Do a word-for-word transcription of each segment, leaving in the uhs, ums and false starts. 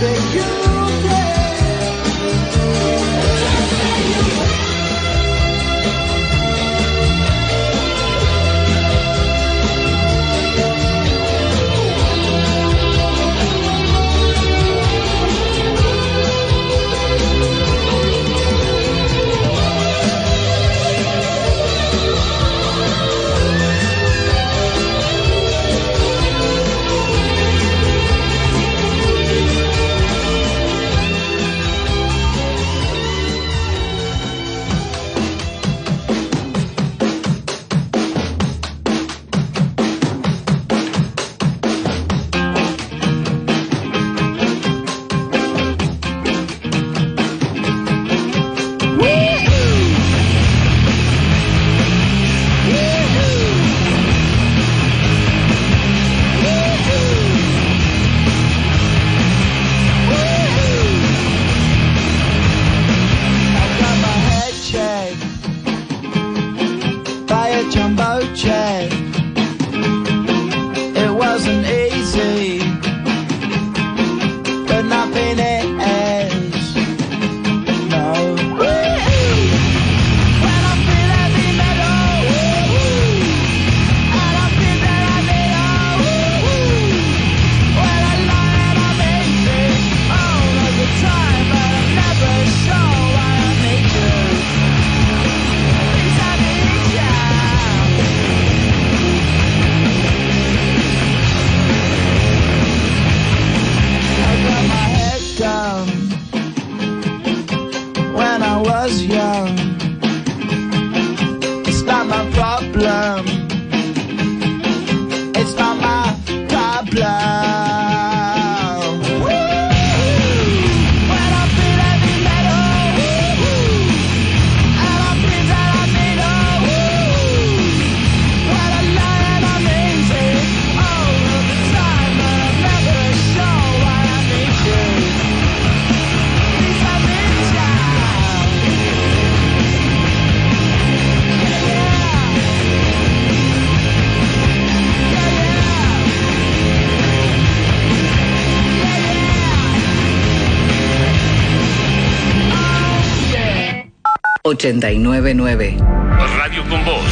ochenta y nueve punto nueve. Radio con vos.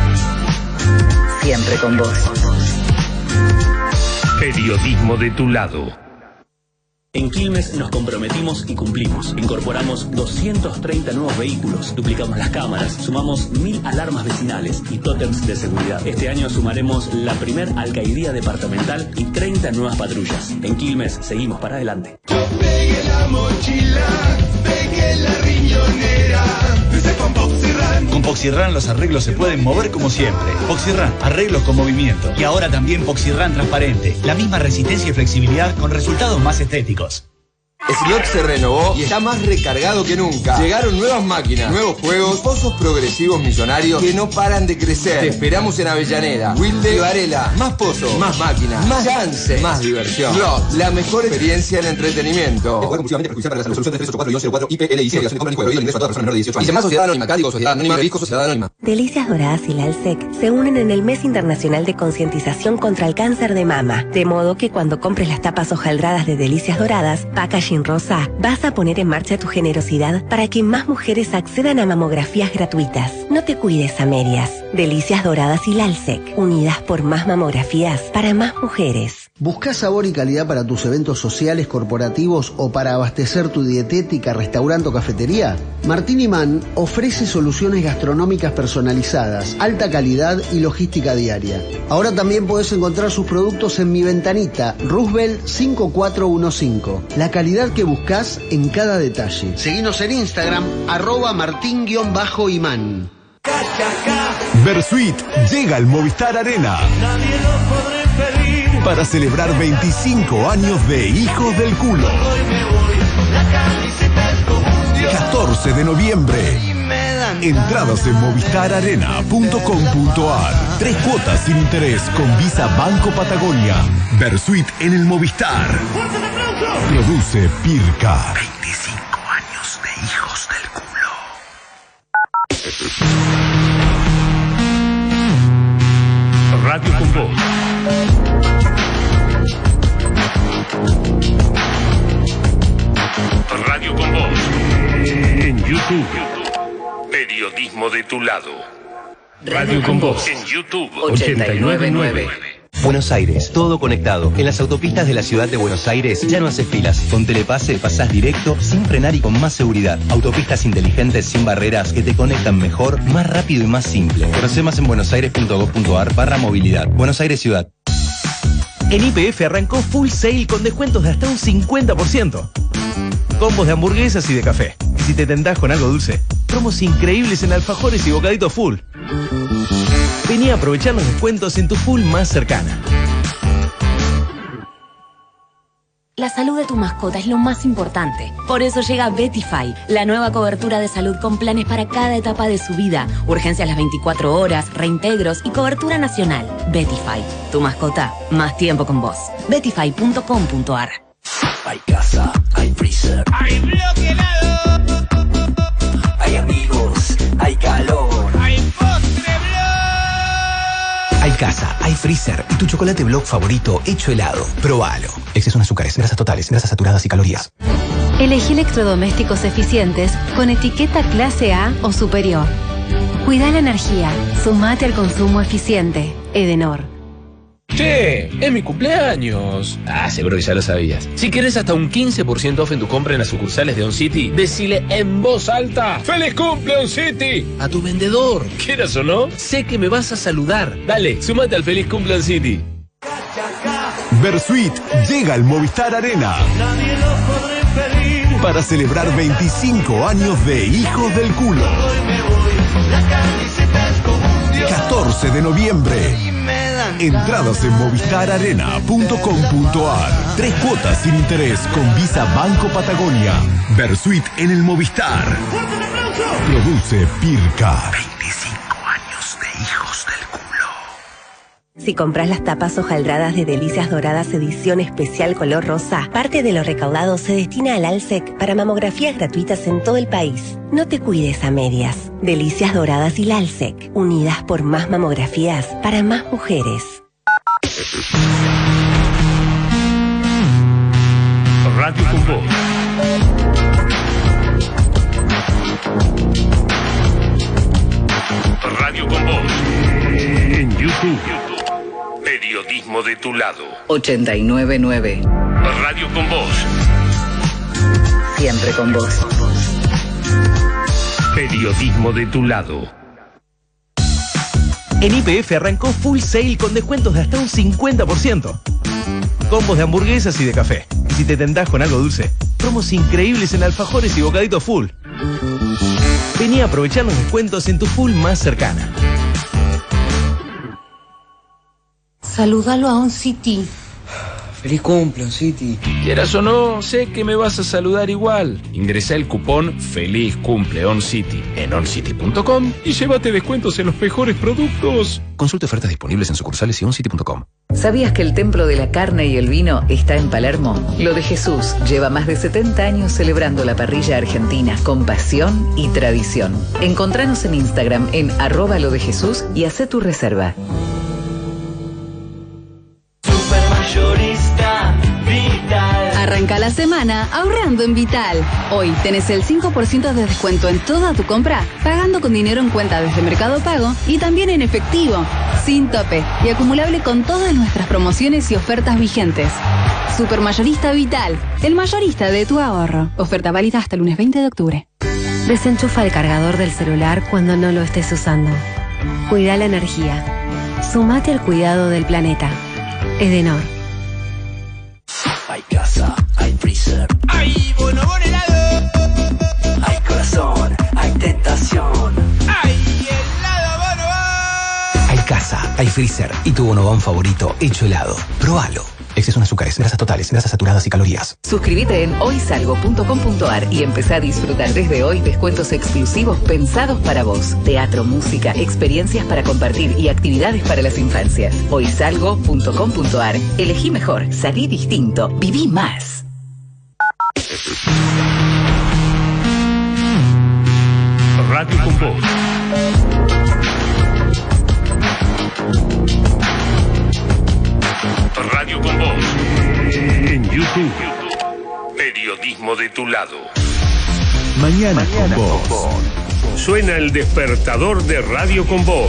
Siempre con vos. Periodismo de tu lado. En Quilmes nos comprometimos y cumplimos. Incorporamos doscientos treinta nuevos vehículos, duplicamos las cámaras, sumamos mil alarmas vecinales y tótems de seguridad. Este año sumaremos la primer alcaidía departamental y treinta nuevas patrullas. En Quilmes seguimos para adelante. Yo pegué la mochila, pegué la riñonera. Con Poxirran. Con Poxirran los arreglos se pueden mover como siempre. Poxirran, arreglos con movimiento. Y ahora también Poxirran transparente. La misma resistencia y flexibilidad con resultados más estéticos. Slot se renovó y está más recargado que nunca. Llegaron nuevas máquinas, nuevos juegos, pozos progresivos millonarios que no paran de crecer. Te esperamos en Avellaneda, Wilde y Varela. Más pozos, más máquinas, más chance, más diversión. Slot, la mejor experiencia en entretenimiento. Y más Sociedad Anónima, Cádiz, Sociedad Anónima, Risco, Sociedad Anónima. Delicias Doradas y la ALSEC se unen en el Mes Internacional de Concientización contra el Cáncer de Mama. De modo que cuando compres las tapas hojaldradas de Delicias Doradas, packaging rosa, vas a poner en marcha tu generosidad para que más mujeres accedan a mamografías gratuitas. No te cuides a medias. Delicias Doradas y la ALSEC, unidas por más mamografías para más mujeres. ¿Buscás sabor y calidad para tus eventos sociales, corporativos o para abastecer tu dietética, restaurante o cafetería? Martín Imán ofrece soluciones gastronómicas personalizadas, alta calidad y logística diaria. Ahora también podés encontrar sus productos en Mi Ventanita, Roosevelt cinco cuatro uno cinco. La calidad que buscás en cada detalle. Seguinos en Instagram, arroba martín-imán. Versuit llega al Movistar Arena para celebrar veinticinco años de Hijos del Culo. catorce de noviembre. Entradas en movistar arena punto com punto ar. Tres cuotas sin interés con Visa Banco Patagonia. Versuit en el Movistar. Produce Pirca. veinticinco años de Hijos del Culo. Radio con vos. de tu lado. Radio con Voz en YouTube ochenta y nueve nueve. Buenos Aires, todo conectado. En las autopistas de la ciudad de Buenos Aires ya no haces filas. Con Telepase pasás directo, sin frenar y con más seguridad. Autopistas inteligentes sin barreras que te conectan mejor, más rápido y más simple. Conoce más en buenosaires.gov.ar barra movilidad. Buenos Aires Ciudad. En Y P F arrancó Full Sale con descuentos de hasta un cincuenta por ciento. Combos de hamburguesas y de café. Y si te tentás con algo dulce, promos increíbles en alfajores y bocaditos Full. Vení a aprovechar los descuentos en tu Full más cercana. La salud de tu mascota es lo más importante. Por eso llega Betify, la nueva cobertura de salud con planes para cada etapa de su vida. Urgencias las veinticuatro horas, reintegros y cobertura nacional. Betify, tu mascota, más tiempo con vos. Betify punto com punto ar. Hay casa, hay freezer, hay bloque helado, hay amigos, hay calor, hay postre blog. Hay casa, hay freezer y tu chocolate blog favorito hecho helado. Probalo. Exceso en azúcares, grasas totales, grasas saturadas y calorías. Elegí electrodomésticos eficientes con etiqueta clase A o superior. Cuida la energía. Sumate al consumo eficiente. Edenor. Che, es mi cumpleaños. Ah, seguro que ya lo sabías. Si querés hasta un quince por ciento off en tu compra en las sucursales de On City, decile en voz alta: ¡Feliz cumple, On City! A tu vendedor. Quieras o no, sé que me vas a saludar. Dale, súmate al Feliz cumple On City. Versuit llega al Movistar Arena para celebrar veinticinco años de Hijos del Culo. catorce de noviembre. Entradas en movistar arena punto com punto ar. Tres cuotas sin interés con Visa Banco Patagonia. Versuit en el Movistar. Produce Pirca. veinticinco años de Hijos del Culo. Si compras las tapas hojaldradas de Delicias Doradas edición especial color rosa, parte de lo recaudado se destina al ALSEC para mamografías gratuitas en todo el país. No te cuides a medias. Delicias Doradas y la ALSEC, unidas por más mamografías para más mujeres. Radio con Voz. Radio con Voz. En YouTube. Periodismo de tu lado. ochenta y nueve nueve. Radio con Voz. Siempre con vos. Periodismo de tu lado. En Y P F arrancó Full Sale con descuentos de hasta un cincuenta por ciento. Combos de hamburguesas y de café. Y si te tentás con algo dulce, promos increíbles en alfajores y bocaditos Full. Vení a aprovechar los descuentos en tu Full más cercana. Salúdalo a On City. Feliz cumple, On City. Quieras o no, sé que me vas a saludar igual. Ingresa el cupón Feliz Cumple On City en on city punto com y llévate descuentos en los mejores productos. Consulte ofertas disponibles en sucursales y on city punto com. ¿Sabías que el templo de la carne y el vino está en Palermo? Lo de Jesús lleva más de setenta años celebrando la parrilla argentina con pasión y tradición. Encontranos en Instagram en arroba lo de Jesús y hacé tu reserva. Supermayorista Vital. Arranca la semana ahorrando en Vital. Hoy tenés el cinco por ciento de descuento en toda tu compra, pagando con dinero en cuenta desde Mercado Pago y también en efectivo, sin tope y acumulable con todas nuestras promociones y ofertas vigentes. Supermayorista Vital, el mayorista de tu ahorro. Oferta válida hasta el lunes veinte de octubre. Desenchufa el cargador del celular cuando no lo estés usando. Cuida la energía. Sumate al cuidado del planeta. Edenor. Hay casa, hay freezer, hay bonobón helado, hay corazón, hay tentación, hay helado bonobón. Hay casa, hay freezer y tu bonobón favorito hecho helado. Probalo. Exceso en azúcares, grasas totales, grasas saturadas y calorías. Suscríbete en hoy salgo punto com punto ar y empezá a disfrutar desde hoy descuentos exclusivos pensados para vos. Teatro, música, experiencias para compartir y actividades para las infancias. hoy salgo punto com punto ar. Elegí mejor, salí distinto, viví más. Radio con Voz. Radio con Voz. En YouTube. Periodismo de tu lado. Mañana, Mañana con Voz. Suena el despertador de Radio con Voz.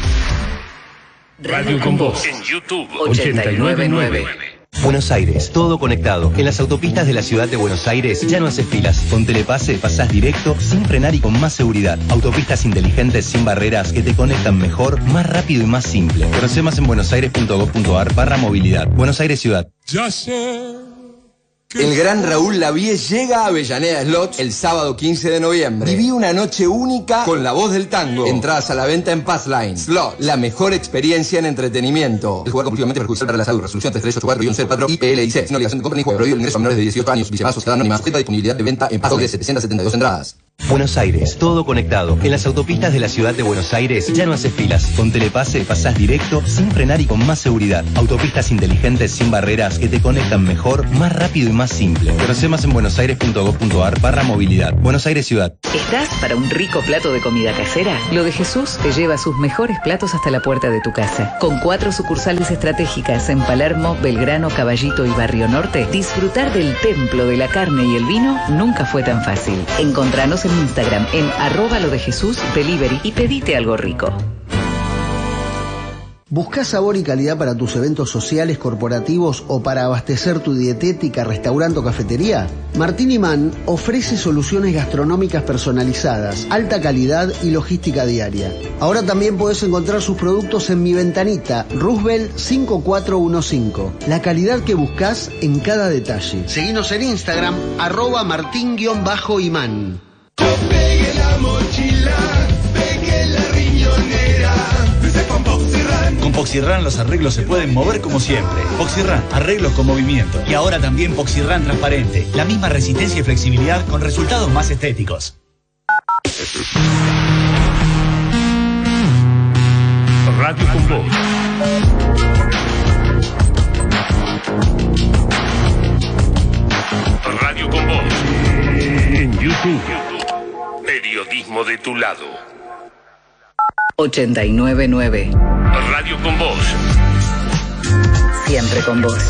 Radio con Voz en YouTube ochenta y nueve nueve. Buenos Aires, todo conectado. En las autopistas de la ciudad de Buenos Aires ya no haces filas. Con Telepase pasás directo, sin frenar y con más seguridad. Autopistas inteligentes sin barreras que te conectan mejor, más rápido y más simple. Conoce más en buenosaires.gov.ar barra movilidad. Buenos Aires Ciudad. Ya sé. El gran Raúl Lavie llega a Avellaneda Slots el sábado quince de noviembre. Viví una noche única con la voz del tango. Entradas a la venta en Passline. Slots, la mejor experiencia en entretenimiento. El jugar compulsivamente perjudicial para la salud. Resolución tres tres ocho cuatro cero cuatro I P L I C. Sin obligación de compra ni juego. Prohibido el ingreso a menores de dieciocho años. Vicemazo, ciudadano anónima. Sujeta a disponibilidad de venta en paso de setecientas setenta y dos entradas. Buenos Aires, todo conectado. En las autopistas de la ciudad de Buenos Aires ya no haces filas. Con Telepase pasás directo, sin frenar y con más seguridad. Autopistas inteligentes sin barreras que te conectan mejor, más rápido y más simple. Conoce más en buenosaires.gov.ar barra movilidad. Buenos Aires Ciudad. ¿Estás para un rico plato de comida casera? Lo de Jesús te lleva sus mejores platos hasta la puerta de tu casa. Con cuatro sucursales estratégicas en Palermo, Belgrano, Caballito y Barrio Norte, disfrutar del templo de la carne y el vino nunca fue tan fácil. Encontranos en Instagram en arroba lo de Jesús Delivery y pedite algo rico. ¿Buscás sabor y calidad para tus eventos sociales, corporativos o para abastecer tu dietética, restaurante o cafetería? Martín Imán ofrece soluciones gastronómicas personalizadas, alta calidad y logística diaria. Ahora también podés encontrar sus productos en Mi Ventanita, Roosevelt cinco cuatro uno cinco. La calidad que buscás en cada detalle. Seguinos en Instagram, arroba martín-imán. Yo pegué la mochila, pegué la riñonera. Desde con Poxirran. Con Poxirran los arreglos se pueden mover como siempre. Poxirran, arreglos con movimiento. Y ahora también Poxirran transparente. La misma resistencia y flexibilidad con resultados más estéticos. Radio con Voz. Radio con Voz. En YouTube. Periodismo de tu lado. ochenta y nueve nueve. Radio con Voz. Siempre con vos.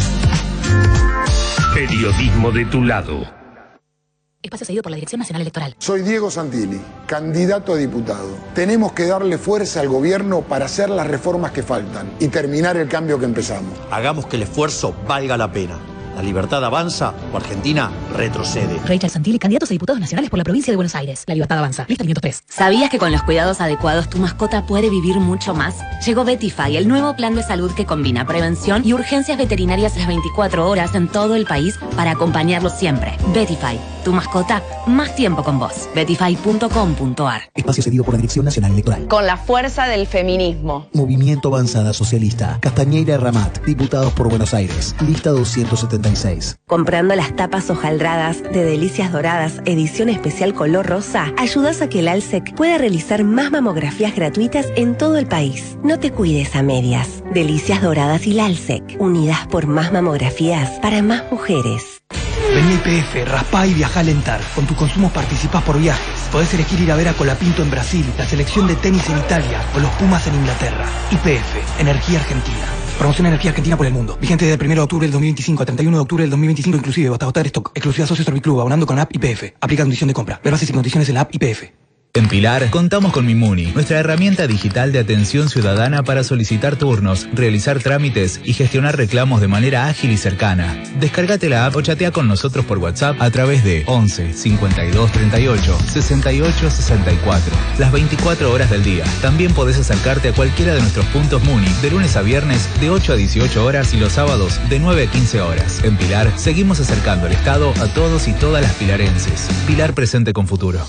Periodismo de tu lado. Espacio cedido por la Dirección Nacional Electoral. Soy Diego Santilli, candidato a diputado. Tenemos que darle fuerza al gobierno para hacer las reformas que faltan y terminar el cambio que empezamos. Hagamos que el esfuerzo valga la pena. La libertad avanza o Argentina retrocede. Rachel Santilli, candidatos a diputados nacionales por la provincia de Buenos Aires. La libertad avanza. Lista quinientos tres. ¿Sabías que con los cuidados adecuados tu mascota puede vivir mucho más? Llegó Betify, el nuevo plan de salud que combina prevención y urgencias veterinarias las veinticuatro horas en todo el país para acompañarlos siempre. Betify, tu mascota, más tiempo con vos. betify punto com punto ar. Espacio cedido por la Dirección Nacional Electoral. Con la fuerza del feminismo. Movimiento Avanzada Socialista. Castañeira Ramat. Diputados por Buenos Aires. Lista doscientos setenta y seis. Comprando las tapas hojaldradas de Delicias Doradas, edición especial color rosa, ayudas a que el ALSEC pueda realizar más mamografías gratuitas en todo el país. No te cuides a medias. Delicias Doradas y la ALSEC, unidas por más mamografías para más mujeres. Vení a I P F, raspá y viajá a Lentar. Con tus consumos participás por viajes. Podés elegir ir a ver a Colapinto en Brasil, la selección de tenis en Italia o los Pumas en Inglaterra. I P F, Energía Argentina. Promoción Energía Argentina por el mundo. Vigente desde el primero de octubre del dos mil veinticinco a treinta y uno de octubre del dos mil veinticinco inclusive hasta agotar stock. Exclusiva Socio Serviclub, abonando con la app I P F. Aplica condición de compra. Ver bases y condiciones en la app I P F. En Pilar contamos con Mimuni, nuestra herramienta digital de atención ciudadana para solicitar turnos, realizar trámites y gestionar reclamos de manera ágil y cercana. Descárgate la app o chatea con nosotros por WhatsApp a través de once cincuenta y dos treinta y ocho sesenta y ocho sesenta y cuatro. Las veinticuatro horas del día. También podés acercarte a cualquiera de nuestros puntos Muni de lunes a viernes de ocho a dieciocho horas y los sábados de nueve a quince horas. En Pilar seguimos acercando el Estado a todos y todas las pilarenses. Pilar presente con futuro.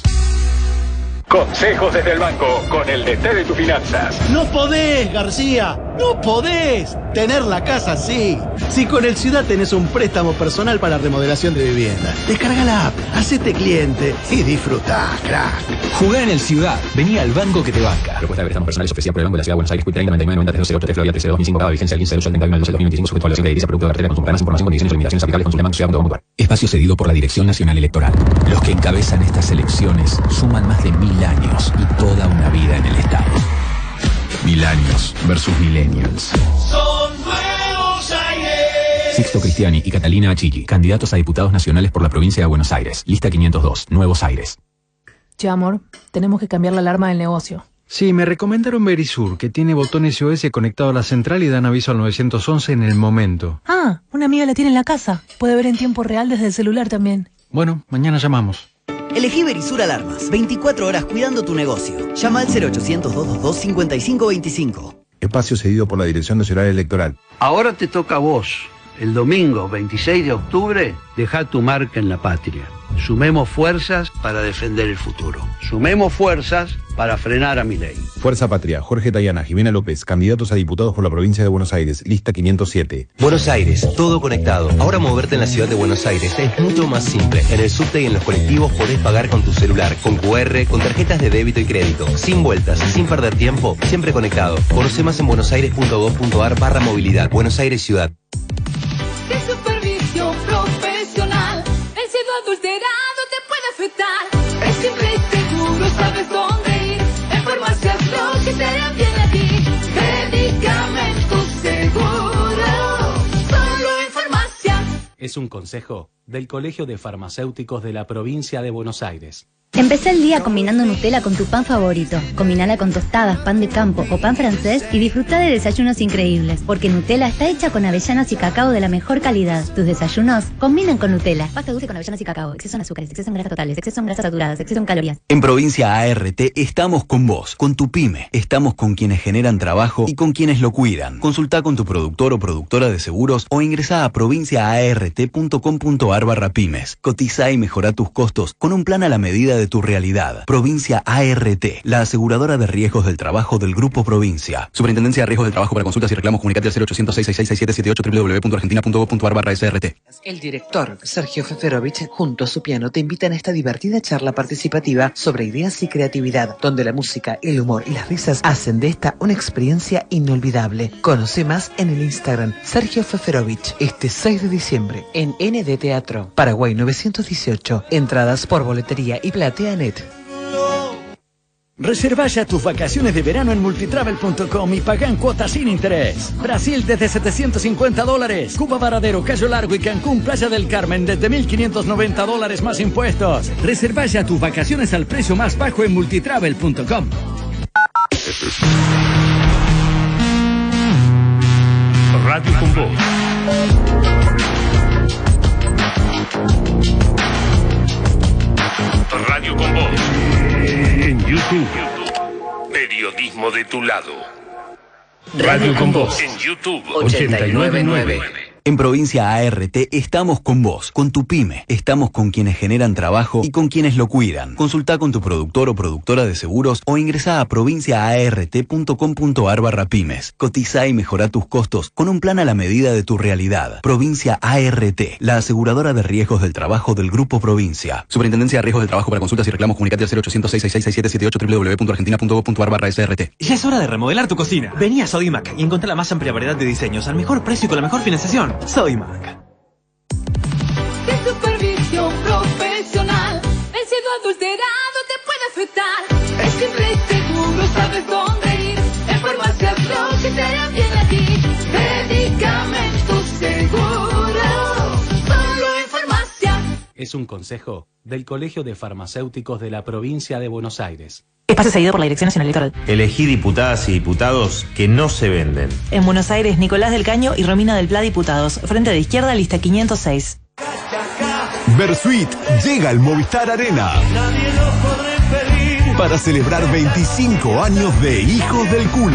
Consejos desde el banco con el D T de tus finanzas. No podés, García, no podés tener la casa así. Si con el Ciudad tenés un préstamo personal para remodelación de vivienda, descarga la app, hacete cliente y disfrutá, crack. Jugá en el Ciudad, vení al banco que te banca. Propuesta de préstamos personales ofrecida por el Banco de la Ciudad de Buenos Aires, treinta noventa y nueve noventa trece ocho tres Florida trece dos mil cinco, cada vigencia del quince de dos al treinta y uno de dos mil veinticinco, sujeto a la de edilicia, producto de cartera, consulta más información, condiciones y limitaciones aplicables, consulta banco ciudad punto com punto ar. Espacio cedido por la Dirección Nacional Electoral. Los que encabezan estas elecciones suman más de mil años y toda una vida en el Estado. Mil años versus millennials. Son Buenos Aires. Sixto Cristiani y Catalina Achilli, candidatos a diputados nacionales por la provincia de Buenos Aires. Lista quinientos dos, Nuevos Aires. Che, amor, tenemos que cambiar la alarma del negocio. Sí, me recomendaron Verisur, que tiene botones S O S conectado a la central y dan aviso al nueve once en el momento. Ah, una amiga la tiene en la casa. Puede ver en tiempo real desde el celular también. Bueno, mañana llamamos. Elegí Verisur Alarmas. veinticuatro horas cuidando tu negocio. Llama al cero ochocientos, doscientos veintidós, cincuenta y cinco veinticinco. Espacio cedido por la Dirección Nacional Electoral. Ahora te toca a vos. El domingo veintiséis de octubre, deja tu marca en la patria. Sumemos fuerzas para defender el futuro. Sumemos fuerzas para frenar a Milei. Fuerza Patria, Jorge Tayana, Jimena López, candidatos a diputados por la provincia de Buenos Aires, lista quinientos siete. Buenos Aires, todo conectado. Ahora moverte en la ciudad de Buenos Aires es mucho más simple. En el subte y en los colectivos podés pagar con tu celular, con cu erre, con tarjetas de débito y crédito. Sin vueltas, sin perder tiempo, siempre conectado. Conoce más en buenosaires.gov.ar barra movilidad. Buenos Aires Ciudad. De supervisión profesional, el cielo adulterado te puede afectar. Es simple y seguro, sabes dónde ir. En Farmacias Pro que te hará bien a ti. Medicamentos seguros, solo en Farmacias. Es un consejo del Colegio de Farmacéuticos de la Provincia de Buenos Aires. Empecé el día combinando Nutella con tu pan favorito. Combinala con tostadas, pan de campo o pan francés y disfruta de desayunos increíbles. Porque Nutella está hecha con avellanas y cacao de la mejor calidad. Tus desayunos combinan con Nutella. Pasta dulce con avellanas y cacao. Exceso en azúcares, exceso en grasas totales, exceso en grasas saturadas, exceso en calorías. En Provincia A R T estamos con vos, con tu pyme. Estamos con quienes generan trabajo y con quienes lo cuidan. Consulta con tu productor o productora de seguros o ingresa a provincia a r t punto com punto ar barra pymes. Cotiza y mejora tus costos con un plan a la medida de tu realidad. Provincia A R T, la aseguradora de riesgos del trabajo del Grupo Provincia. Superintendencia de Riesgos del Trabajo. Para consultas y reclamos, comunicate al cero ochocientos, seis seis seis, seis siete siete ocho, doble u doble u doble u punto argentina punto gov punto ar barra S R T. El director Sergio Feferovich, junto a su piano, te invitan a esta divertida charla participativa sobre ideas y creatividad, donde la música, el humor y las risas hacen de esta una experiencia inolvidable. Conoce más en el Instagram Sergio Feferovich, este seis de diciembre en N D Teatro, Paraguay novecientos dieciocho. Entradas por boletería y PlateaNet. Reserva ya tus vacaciones de verano en multitravel punto com y paga en cuotas sin interés. Brasil desde setecientos cincuenta dólares. Cuba Varadero, Cayo Largo y Cancún, Playa del Carmen desde mil quinientos noventa dólares más impuestos. Reserva ya tus vacaciones al precio más bajo en multitravel punto com. Radio con Voz. Radio con Voz. En YouTube. Periodismo de tu lado. Radio con Voz. En YouTube. ochenta y nueve nueve. En Provincia A R T estamos con vos, con tu pyme. Estamos con quienes generan trabajo y con quienes lo cuidan. Consulta con tu productor o productora de seguros o ingresa a provincia a r t punto com punto ar barra pymes. Cotiza y mejora tus costos con un plan a la medida de tu realidad. Provincia A R T, la aseguradora de riesgos del trabajo del Grupo Provincia. Superintendencia de Riesgos del Trabajo. Para consultas y reclamos, comunicate al cero ochocientos, seis seis seis, seis siete siete ocho, doble u doble u doble u punto argentina punto gov punto ar barra S R T. Ya es hora de remodelar tu cocina. Vení a Sodimac y encontrá la más amplia variedad de diseños al mejor precio y con la mejor financiación. Sodimac. De supervisión profesional, el cielo adulterado te puede afectar. Es simple y seguro, sabes dónde ir. En Farmacias Pro que te hará bien a ti. Medicamentos seguros, solo en Farmacias. Es un consejo del Colegio de Farmacéuticos de la Provincia de Buenos Aires. Espacio seguido por la Dirección Nacional Electoral. Elegí diputadas y diputados que no se venden. En Buenos Aires, Nicolás del Caño y Romina del Pla, diputados. Frente de izquierda, lista quinientos seis. Versuit llega al Movistar Arena para celebrar veinticinco años de Hijos del Culo.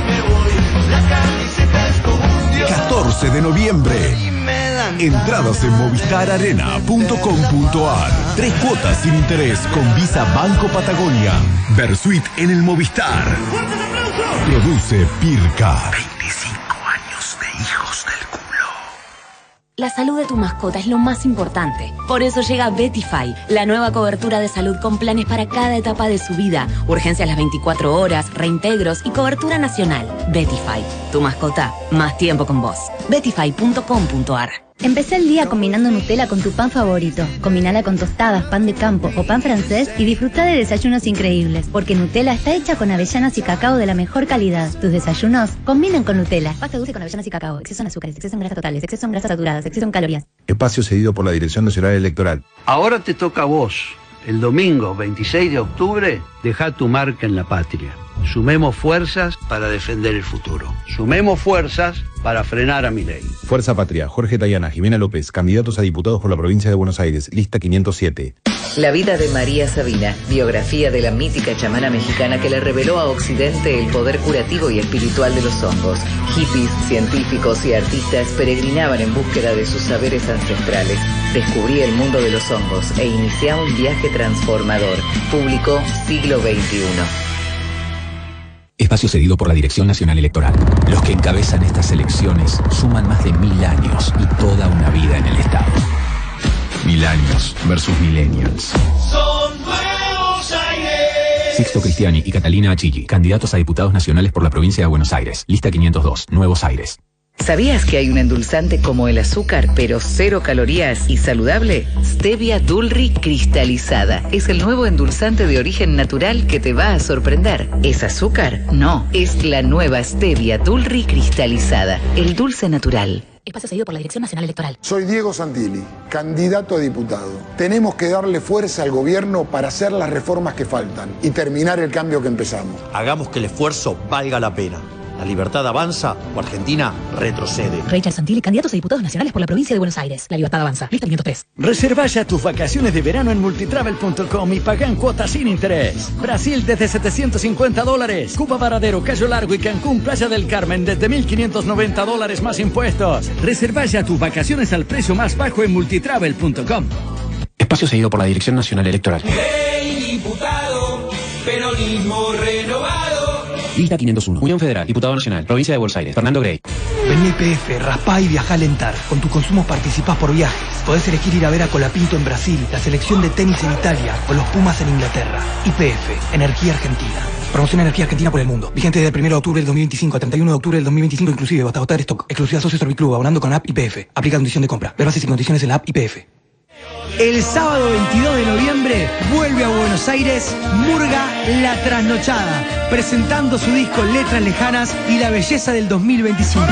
catorce de noviembre. Entradas en movistar arena punto com punto ar. Tres cuotas sin interés con Visa Banco Patagonia. Versuit en el Movistar. Produce Pirca. veinticinco años de Hijos del Culo. La salud de tu mascota es lo más importante. Por eso llega Betify, la nueva cobertura de salud con planes para cada etapa de su vida. Urgencias las veinticuatro horas, reintegros y cobertura nacional. Betify, tu mascota, más tiempo con vos. betify punto com punto ar. Empecé el día combinando Nutella con tu pan favorito. Combinala con tostadas, pan de campo o pan francés y disfruta de desayunos increíbles. Porque Nutella está hecha con avellanas y cacao de la mejor calidad. Tus desayunos combinan con Nutella. Pasta dulce con avellanas y cacao. Exceso en azúcares, exceso en grasas totales, exceso en grasas saturadas, exceso en calorías. Espacio cedido por la Dirección Nacional Electoral. Ahora te toca a vos. El domingo veintiséis de octubre, deja tu marca en la patria. Sumemos fuerzas para defender el futuro. Sumemos fuerzas para frenar a Milei. Fuerza Patria, Jorge Tayana, Jimena López, candidatos a diputados por la provincia de Buenos Aires, lista quinientos siete. La vida de María Sabina, biografía de la mítica chamana mexicana que le reveló a Occidente el poder curativo y espiritual de los hongos. Hippies, científicos y artistas peregrinaban en búsqueda de sus saberes ancestrales. Descubrí el mundo de los hongos e inicié un viaje transformador. Publicó Siglo veintiuno. Espacio cedido por la Dirección Nacional Electoral. Los que encabezan estas elecciones suman más de mil años y toda una vida en el Estado. Mil años versus millennials. Son Buenos Aires. Sixto Cristiani y Catalina Achilli, candidatos a diputados nacionales por la provincia de Buenos Aires. Lista quinientos dos, Nuevos Aires. ¿Sabías que hay un endulzante como el azúcar, pero cero calorías y saludable? Stevia Dulri cristalizada. Es el nuevo endulzante de origen natural que te va a sorprender. ¿Es azúcar? No, es la nueva Stevia Dulri cristalizada. El dulce natural. Espacio cedido por la Dirección Nacional Electoral. Soy Diego Santilli, candidato a diputado. Tenemos que darle fuerza al gobierno para hacer las reformas que faltan y terminar el cambio que empezamos. Hagamos que el esfuerzo valga la pena. La libertad avanza o Argentina retrocede. Rachel Santilli, candidatos a diputados nacionales por la provincia de Buenos Aires. La libertad avanza. Lista quinientos tres. Reserva ya tus vacaciones de verano en multitravel punto com y paga en cuotas sin interés. Brasil desde setecientos cincuenta dólares. Cuba Varadero, Cayo Largo y Cancún, Playa del Carmen desde mil quinientos noventa dólares más impuestos. Reserva ya tus vacaciones al precio más bajo en multitravel punto com. Espacio seguido por la Dirección Nacional Electoral. Hey, diputado, peronismo renovado. Lista quinientos uno. Unión Federal, Diputado Nacional, Provincia de Buenos Aires, Fernando Grey. Vení a I P F, raspá y viajá a alentar. Con tu consumo participás por viajes. Podés elegir ir a ver a Colapinto en Brasil, la selección de tenis en Italia o los Pumas en Inglaterra. I P F, Energía Argentina. Promoción Energía Argentina por el mundo. Vigente desde el primero de octubre del dos mil veinticinco a treinta y uno de octubre del dos mil veinticinco inclusive hasta agotar stock. Exclusiva Socio Serviclub, abonando con app I P F. Aplica condición de compra. Ver bases y condiciones en la app I P F. El sábado veintidós de noviembre vuelve a Buenos Aires Murga La Trasnochada, presentando su disco Letras Lejanas y la belleza del dos mil veinticinco.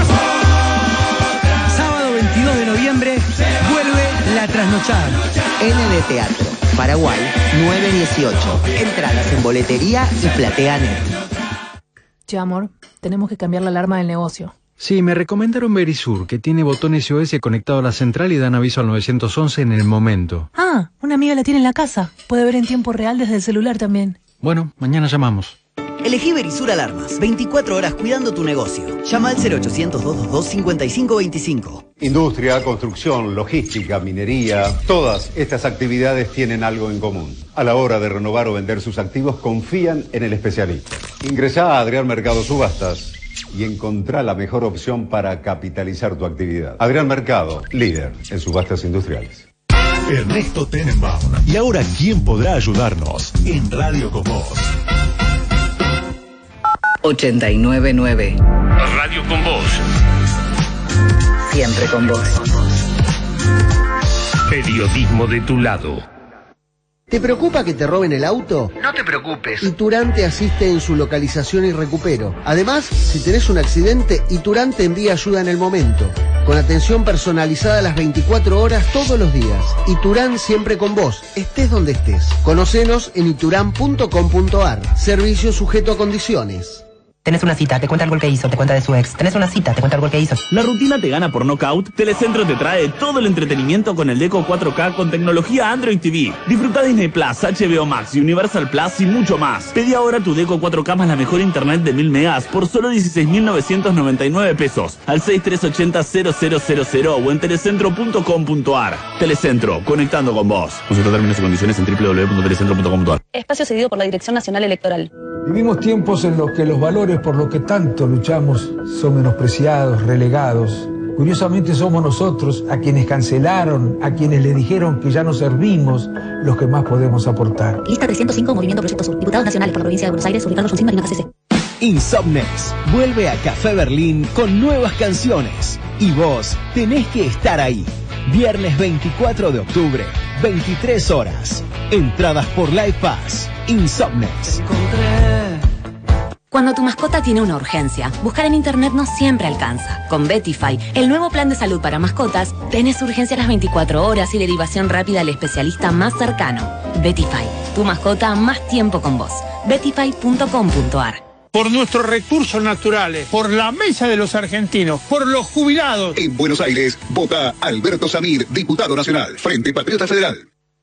Sábado veintidós de noviembre vuelve La Trasnochada. N D Teatro, Paraguay, nueve dieciocho. Entradas en boletería y PlateaNet. Che, amor, tenemos que cambiar la alarma del negocio. Sí, me recomendaron Verisur, que tiene botón S O S conectado a la central y dan aviso al nueve once en el momento. Ah, una amiga la tiene en la casa. Puede ver en tiempo real desde el celular también. Bueno, mañana llamamos. Elegí Verisur Alarmas. veinticuatro horas cuidando tu negocio. Llama al cero ochocientos, doscientos veintidós, cincuenta y cinco veinticinco. Industria, construcción, logística, minería, todas estas actividades tienen algo en común. A la hora de renovar o vender sus activos, confían en el especialista. Ingresá a Adrián Mercado Subastas y encontrá la mejor opción para capitalizar tu actividad. Adrián Mercado, líder en subastas industriales. Ernesto Tenenbaum. Y ahora, ¿quién podrá ayudarnos en Radio con Vos? ochenta y nueve nueve. Radio con Vos. Siempre con vos. Periodismo de tu lado. ¿Te preocupa que te roben el auto? No te preocupes. Iturán te asiste en su localización y recupero. Además, si tenés un accidente, Iturán te envía ayuda en el momento. Con atención personalizada las veinticuatro horas todos los días. Iturán siempre con vos, estés donde estés. Conocenos en iturán punto com punto ar. Servicio sujeto a condiciones. Tenés una cita, te cuenta el gol que hizo, te cuenta de su ex. Tenés una cita, te cuenta el gol que hizo. ¿La rutina te gana por nocaut? Telecentro te trae todo el entretenimiento con el Deco cuatro K con tecnología Android T V. Disfruta Disney Plus, H B O Max, Universal Plus y mucho más. Pedí ahora tu Deco cuatro K más la mejor internet de mil megas por solo dieciséis mil novecientos noventa y nueve pesos al seis tres ocho cero, cero cero cero cero o en telecentro punto com punto ar. Telecentro, conectando con vos. Consulta términos y condiciones en doble u doble u doble u punto telecentro punto com punto ar. Espacio cedido por la Dirección Nacional Electoral. Vivimos tiempos en los que los valores por los que tanto luchamos son menospreciados, relegados. Curiosamente somos nosotros a quienes cancelaron, a quienes le dijeron que ya no servimos, los que más podemos aportar. Lista trescientos cinco, Movimiento Proyecto Sur. Diputados nacionales por la provincia de Buenos Aires, Ricardo Alfonsín, Marina C C. Insomnex vuelve a Café Berlín con nuevas canciones. Y vos tenés que estar ahí. Viernes veinticuatro de octubre, veintitrés horas. Entradas por Live Pass. Insomnex. Cuando tu mascota tiene una urgencia, buscar en internet no siempre alcanza. Con Betify, el nuevo plan de salud para mascotas, tenés urgencia a las veinticuatro horas y derivación rápida al especialista más cercano. Betify, tu mascota más tiempo con vos. betify punto com punto ar. Por nuestros recursos naturales, por la mesa de los argentinos, por los jubilados. En Buenos Aires, vota Alberto Samir, diputado nacional, Frente Patriota Federal.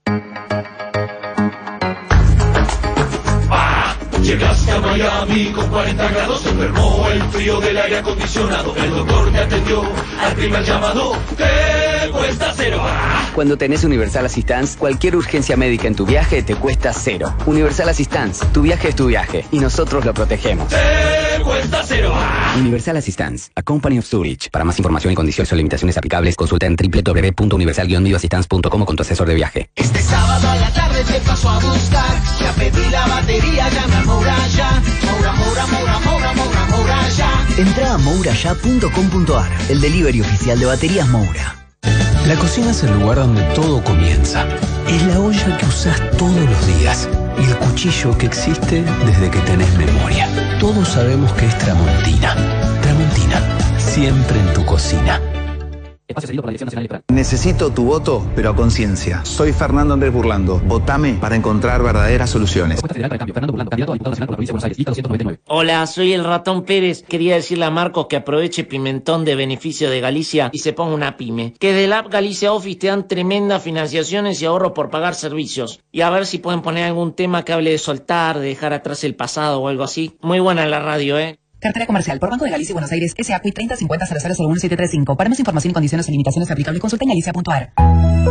Llegaste a Miami con cuarenta grados, se enfermó el frío del aire acondicionado. El doctor te atendió al primer llamado, te cuesta cero. Cuando tenés Universal Assistance, cualquier urgencia médica en tu viaje te cuesta cero. Universal Assistance, tu viaje es tu viaje y nosotros lo protegemos. Te cuesta cero. Universal Assistance, a company of Zurich. Para más información y condiciones o limitaciones aplicables, consulta en doble u doble u doble u punto universal guion assistance punto com o con tu asesor de viaje. Este sábado a la tarde te paso a buscar, ya pedí la batería, llama a Moura ya. Moura, Moura, Moura, Moura, Moura, Moura ya. Entra a moura ya punto com punto ar, el delivery oficial de baterías Moura. La cocina es el lugar donde todo comienza. Es la olla que usás todos los días y el cuchillo que existe desde que tenés memoria. Todos sabemos que es Tramontina. Tramontina, siempre en tu cocina. Espacio cedido por la Dirección Nacional Electoral. Necesito tu voto, pero a conciencia. Soy Fernando Andrés Burlando. Votame para encontrar verdaderas soluciones. Federal para el cambio. Fernando Burlando, candidato a diputado nacional por la provincia de Buenos Aires. Lista doscientos noventa y nueve. Hola, soy el Ratón Pérez. Quería decirle a Marcos que aproveche Pimentón de beneficio de Galicia y se ponga una pyme. Que de la app Galicia Office te dan tremendas financiaciones y ahorros por pagar servicios. Y a ver si pueden poner algún tema que hable de soltar, de dejar atrás el pasado o algo así. Muy buena la radio, ¿eh? Cartera comercial por Banco de Galicia y Buenos Aires, S A C U I treinta cincuenta cero cero cero uno siete tres cinco. Para más información y condiciones y limitaciones aplicables, consulta en galicia punto ar.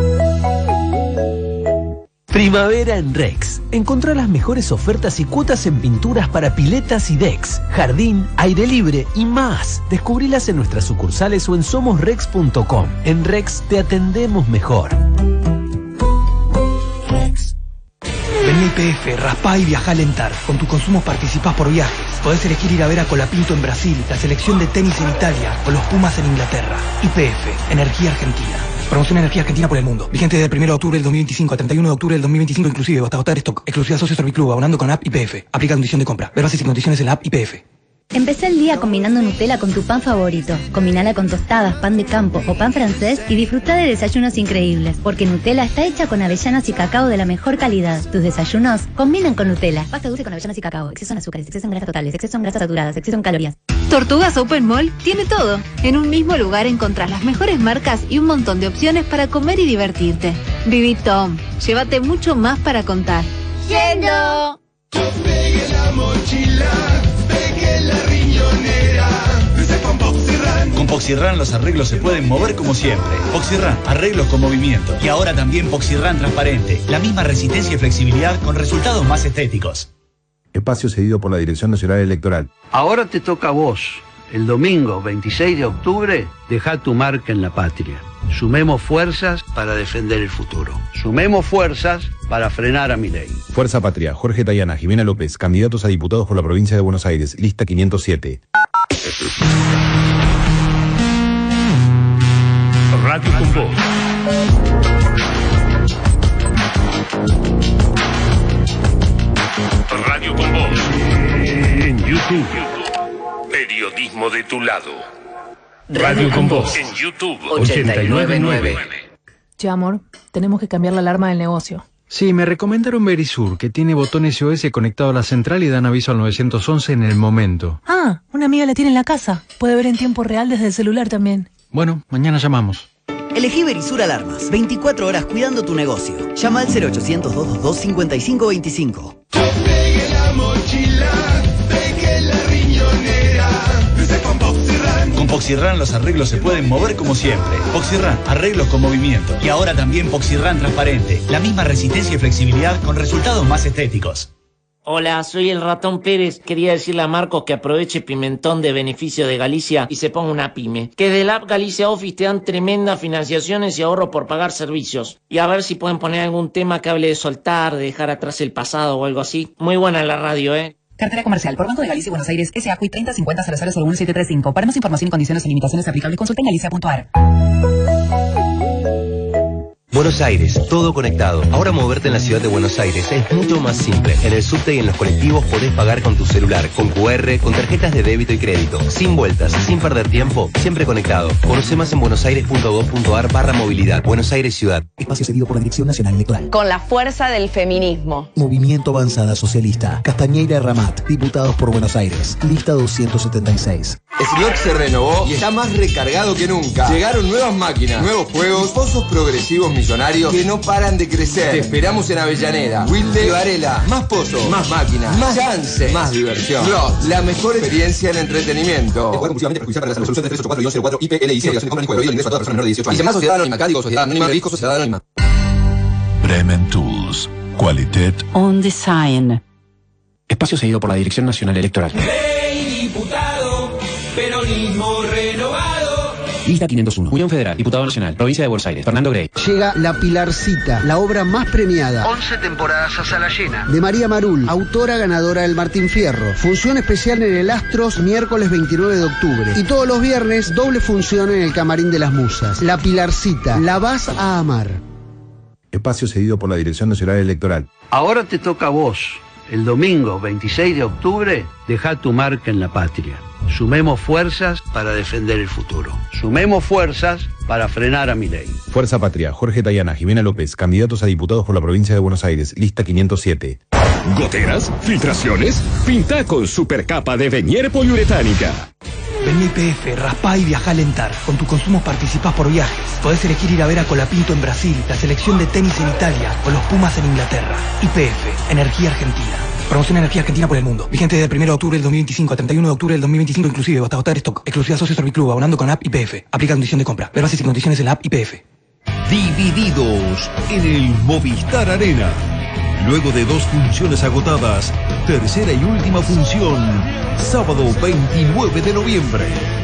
Primavera en Rex. Encontrá las mejores ofertas y cuotas en pinturas para piletas y decks, jardín, aire libre y más. Descubrilas en nuestras sucursales o en somos rex punto com. En Rex te atendemos mejor. Vení a Y P F, raspá y viajá a Alentar. Con tu consumo participás por viajes. Podés elegir ir a ver a Colapinto en Brasil, la selección de tenis en Italia o los Pumas en Inglaterra. Y P F, Energía Argentina. Promoción Energía Argentina por el mundo. Vigente desde el primero de octubre del dos mil veinticinco a treinta y uno de octubre del dos mil veinticinco inclusive, hasta agotar stock. Exclusividad Socio Serviclub, abonando con app Y P F. Aplica condición de compra. Ver bases y condiciones en la app Y P F. Empecé el día combinando Nutella con tu pan favorito. Combinala con tostadas, pan de campo o pan francés y disfruta de desayunos increíbles. Porque Nutella está hecha con avellanas y cacao de la mejor calidad. Tus desayunos combinan con Nutella. Pasta dulce con avellanas y cacao. Exceso en azúcares, exceso en grasas totales, exceso en grasas saturadas, exceso en calorías. Tortugas Open Mall tiene todo. En un mismo lugar encontrás las mejores marcas y un montón de opciones para comer y divertirte. Viví Tom. Llévate mucho más para contar. ¡Yendo! Pegué la mochila, pegué la riñonera. Con Poxirran. Con Poxirran los arreglos se pueden mover como siempre. Poxirran, arreglos con movimiento. Y ahora también Poxirran transparente. La misma resistencia y flexibilidad con resultados más estéticos. Espacio cedido por la Dirección Nacional Electoral. Ahora te toca a vos. El domingo veintiséis de octubre, dejá tu marca en la patria. Sumemos fuerzas para defender el futuro. Sumemos fuerzas para frenar a Milei. Fuerza Patria, Jorge Tayana, Jimena López, candidatos a diputados por la provincia de Buenos Aires, lista quinientos siete. Radio con Voz. Radio con Voz. En YouTube. Periodismo de tu lado. Radio con Voz. En YouTube. ochenta y nueve nueve. Che, amor, tenemos que cambiar la alarma del negocio. Sí, me recomendaron Verisur, que tiene botón S O S conectado a la central y dan aviso al nueve once en el momento. Ah, una amiga la tiene en la casa. Puede ver en tiempo real desde el celular también. Bueno, mañana llamamos. Elegí Verisur Alarmas. veinticuatro horas cuidando tu negocio. Llama al cero ochocientos, doscientos veintidós, cincuenta y cinco veinticinco. Pegué la mochila, pegué la riñonera. Con Poxirran. Con Poxirran los arreglos se pueden mover como siempre. Poxirran, arreglos con movimiento. Y ahora también Poxirran transparente. La misma resistencia y flexibilidad con resultados más estéticos. Hola, soy el Ratón Pérez. Quería decirle a Marcos que aproveche Pimentón de beneficio de Galicia y se ponga una pyme. Que de la app Galicia Office te dan tremendas financiaciones y ahorros por pagar servicios. Y a ver si pueden poner algún tema que hable de soltar, de dejar atrás el pasado o algo así. Muy buena la radio, ¿eh? Cartera comercial por Banco de Galicia y Buenos Aires, S A C U I treinta cincuenta cero cero cero uno siete tres cinco. Para más información y condiciones y limitaciones aplicables, consulta en galicia punto ar. Buenos Aires, todo conectado. Ahora moverte en la ciudad de Buenos Aires es mucho más simple. En el subte y en los colectivos podés pagar con tu celular, con cu erre, con tarjetas de débito y crédito. Sin vueltas, sin perder tiempo, siempre conectado. Conoce más en buenosaires.gov.ar barra movilidad. Buenos Aires Ciudad. Espacio cedido por la Dirección Nacional Electoral. Con la fuerza del feminismo. Movimiento Avanzada Socialista. Castañeira Ramat. Diputados por Buenos Aires. Lista doscientos setenta y seis. Slot se renovó y está más recargado que nunca. Llegaron nuevas máquinas, nuevos juegos, pozos progresivos millonarios que no paran de crecer. Te esperamos en Avellaneda, Wilde y Varela. Más pozos, más máquinas, más chance, más diversión. Slot, la mejor experiencia en entretenimiento. El juego compulsivamente perjudicial para la resolución de tres ocho cuatro guion cero cuatro I P L I C. Obligación de compra ni juego. Prohibido el ingreso a toda persona menor de dieciocho años. Dice más sociedad anónima. Acá digo sociedad anónima. Disco sociedad anónima. Bremen Tools. Qualität On Design. Espacio cedido por la Dirección Nacional Electoral. Rey diputado, peronismo renovado. Lista quinientos uno. Unión Federal, Diputado Nacional, Provincia de Buenos Aires, Fernando Grey. Llega La Pilarcita, la obra más premiada. once temporadas a sala llena. De María Marul, autora ganadora del Martín Fierro. Función especial en el Astros, miércoles veintinueve de octubre. Y todos los viernes, doble función en el Camarín de las Musas. La Pilarcita, la vas a amar. Espacio cedido por la Dirección Nacional Electoral. Ahora te toca a vos. El domingo veintiséis de octubre, deja tu marca en la patria. Sumemos fuerzas para defender el futuro. Sumemos fuerzas para frenar a Milei. Fuerza Patria, Jorge Tayana, Jimena López, candidatos a diputados por la Provincia de Buenos Aires, lista quinientos siete. ¿Goteras? ¿Filtraciones? Pinta con supercapa de Venier poliuretánica. Vení a I P F, raspá y viajá a Alentar. Con tu consumo participás por viajes. Podés elegir ir a ver a Colapinto en Brasil, la selección de tenis en Italia o los Pumas en Inglaterra. I P F, Energía Argentina. Promoción Energía Argentina por el mundo. Vigente desde el primero de octubre del dos mil veinticinco a treinta y uno de octubre del dos mil veinticinco inclusive, hasta agotar stock. Exclusiva Socio Serviclub, abonando con la app I P F. Aplica condición de compra. Ver bases y condiciones en la app I P F. Divididos en el Movistar Arena. Luego de dos funciones agotadas, tercera y última función, sábado veintinueve de noviembre.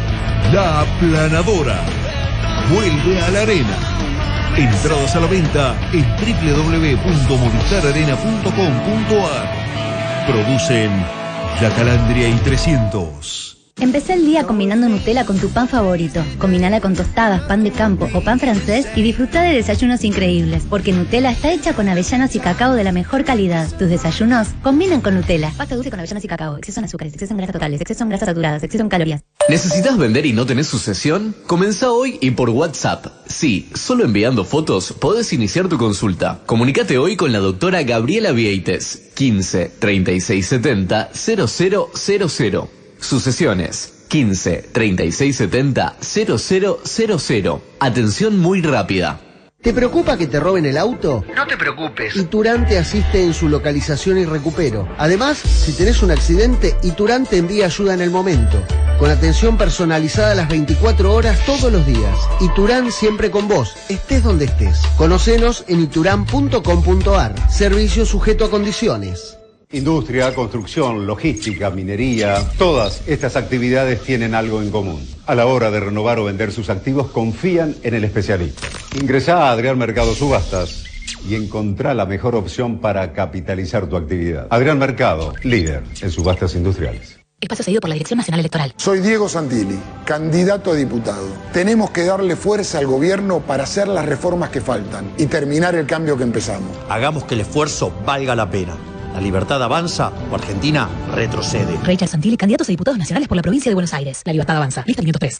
La Aplanadora vuelve a la arena. Entradas a la venta en doble u doble u doble u punto movistar arena punto com punto a r. Producen La Calandria y trescientos. Empecé el día combinando Nutella con tu pan favorito. Combinala con tostadas, pan de campo o pan francés y disfruta de desayunos increíbles. Porque Nutella está hecha con avellanas y cacao de la mejor calidad. Tus desayunos combinan con Nutella. Pasta dulce con avellanas y cacao. Exceso en azúcares, exceso en grasas totales, exceso en grasas saturadas, exceso en calorías. ¿Necesitas vender y no tenés sucesión? Comenzá hoy y por WhatsApp. Sí, solo enviando fotos podés iniciar tu consulta. Comunicate hoy con la doctora Gabriela Vieites. quince, treinta y seis setenta, cero cero cero cero. Sucesiones quince, treinta y seis setenta, cero cero cero cero. Atención muy rápida. ¿Te preocupa que te roben el auto? No te preocupes. Iturán te asiste en su localización y recupero. Además, si tenés un accidente, Iturán te envía ayuda en el momento. Con atención personalizada las veinticuatro horas todos los días. Iturán siempre con vos, estés donde estés. Conocenos en iturán punto com punto a r. Servicio sujeto a condiciones. Industria, construcción, logística, minería, todas estas actividades tienen algo en común. A la hora de renovar o vender sus activos, confían en el especialista. Ingresá a Adrián Mercado Subastas y encontrá la mejor opción para capitalizar tu actividad. Adrián Mercado, líder en subastas industriales. Espacio cedido por la Dirección Nacional Electoral. Soy Diego Santilli, candidato a diputado. Tenemos que darle fuerza al gobierno para hacer las reformas que faltan y terminar el cambio que empezamos. Hagamos que el esfuerzo valga la pena. La libertad avanza o Argentina retrocede. Richard Santilli, candidatos a diputados nacionales por la provincia de Buenos Aires. La libertad avanza. Lista quinientos tres.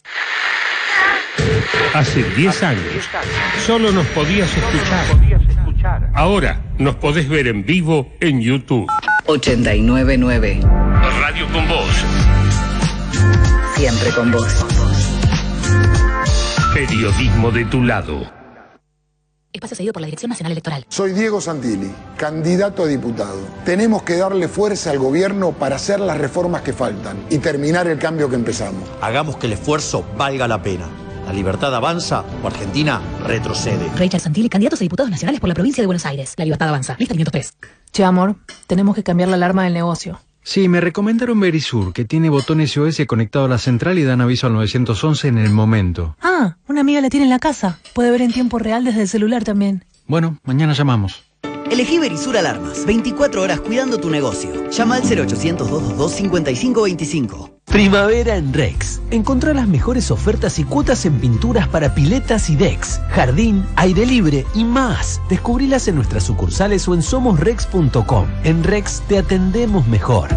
Hace diez años solo nos podías escuchar. Ahora nos podés ver en vivo en YouTube. ochenta y nueve nueve. Radio con vos. Siempre con vos. Periodismo de tu lado. Espacio cedido por la Dirección Nacional Electoral. Soy Diego Santilli, candidato a diputado. Tenemos que darle fuerza al gobierno para hacer las reformas que faltan y terminar el cambio que empezamos. Hagamos que el esfuerzo valga la pena. La libertad avanza o Argentina retrocede. Richard Santilli, candidatos a diputados nacionales por la provincia de Buenos Aires. La libertad avanza. Lista quinientos tres. Che, amor, tenemos que cambiar la alarma del negocio. Sí, me recomendaron Verisur, que tiene botón S O S conectado a la central y dan aviso al nueve once en el momento. Ah, una amiga la tiene en la casa. Puede ver en tiempo real desde el celular también. Bueno, mañana llamamos. Elegí Verisur Alarmas. veinticuatro horas cuidando tu negocio. Llama al cero ochocientos, doscientos veintidós, cincuenta y cinco veinticinco. Primavera en Rex. Encontrá las mejores ofertas y cuotas en pinturas para piletas y decks, jardín, aire libre y más. Descubrilas en nuestras sucursales o en somos rex punto com. En Rex te atendemos mejor.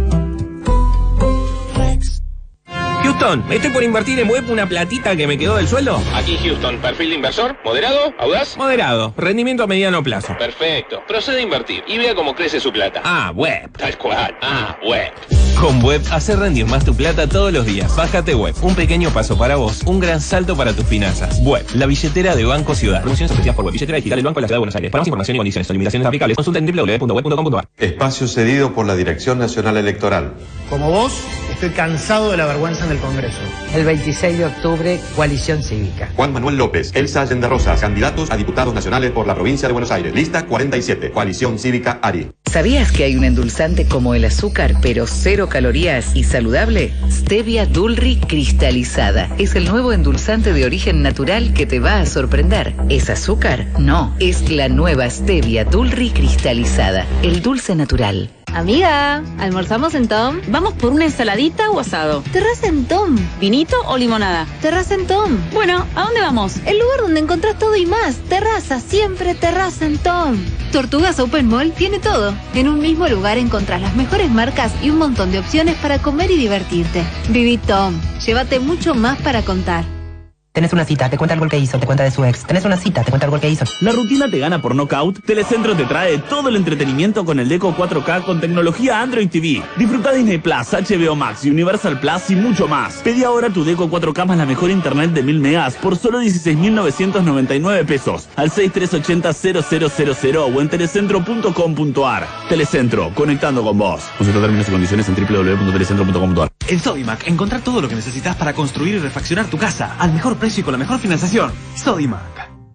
Houston, estoy por invertir en web una platita que me quedó del sueldo. Aquí Houston, perfil de inversor, moderado, audaz. Moderado, rendimiento a mediano plazo. Perfecto, procede a invertir y vea cómo crece su plata. Ah, web. Tal cual, ah, web. Con Web, hacer rendir más tu plata todos los días. Bájate Web, un pequeño paso para vos, un gran salto para tus finanzas. Web, la billetera de Banco Ciudad. Promociones ofrecidas por Web, billetera digital del Banco de la Ciudad de Buenos Aires. Para más información y condiciones o limitaciones aplicables, consulta en doble u doble u doble u punto web punto com punto a r. Espacio cedido por la Dirección Nacional Electoral. Como vos, estoy cansado de la vergüenza en el Congreso. El veintiséis de octubre, Coalición Cívica. Juan Manuel López, Elsa Allende Rosas, candidatos a diputados nacionales por la provincia de Buenos Aires. Lista cuarenta y siete, Coalición Cívica Ari. ¿Sabías que hay un endulzante como el azúcar, pero cero calorías y saludable? Stevia Dulri cristalizada. Es el nuevo endulzante de origen natural que te va a sorprender. ¿Es azúcar? No, es la nueva Stevia Dulri cristalizada. El dulce natural. Amiga, ¿almorzamos en Tom? ¿Vamos por una ensaladita o asado? Terraza en Tom. ¿Vinito o limonada? Terraza en Tom. Bueno, ¿a dónde vamos? El lugar donde encontrás todo y más. Terraza, siempre terraza en Tom. Tortugas Open Mall tiene todo. En un mismo lugar encontrás las mejores marcas y un montón de opciones para comer y divertirte. Viví Tom. Llévate mucho más para contar. Tenés una cita, te cuenta algo que hizo, te cuenta de su ex. Tenés una cita, te cuenta algo que hizo. ¿La rutina te gana por knockout? Telecentro te trae todo el entretenimiento con el Deco cuatro K con tecnología Android T V. Disfruta Disney Plus, H B O Max, Universal Plus y mucho más. Pedí ahora tu Deco cuatro K más la mejor internet de mil megas por solo dieciséis mil novecientos noventa y nueve pesos al seis tres ocho cero cero cero cero cero o en telecentro punto com punto a r. Telecentro, conectando con vos. Consulta términos y condiciones en doble u doble u doble u punto telecentro punto com punto a r. En Sodimac, encontrar todo lo que necesitas para construir y refaccionar tu casa al mejor precio y con la mejor financiación. Sodimac.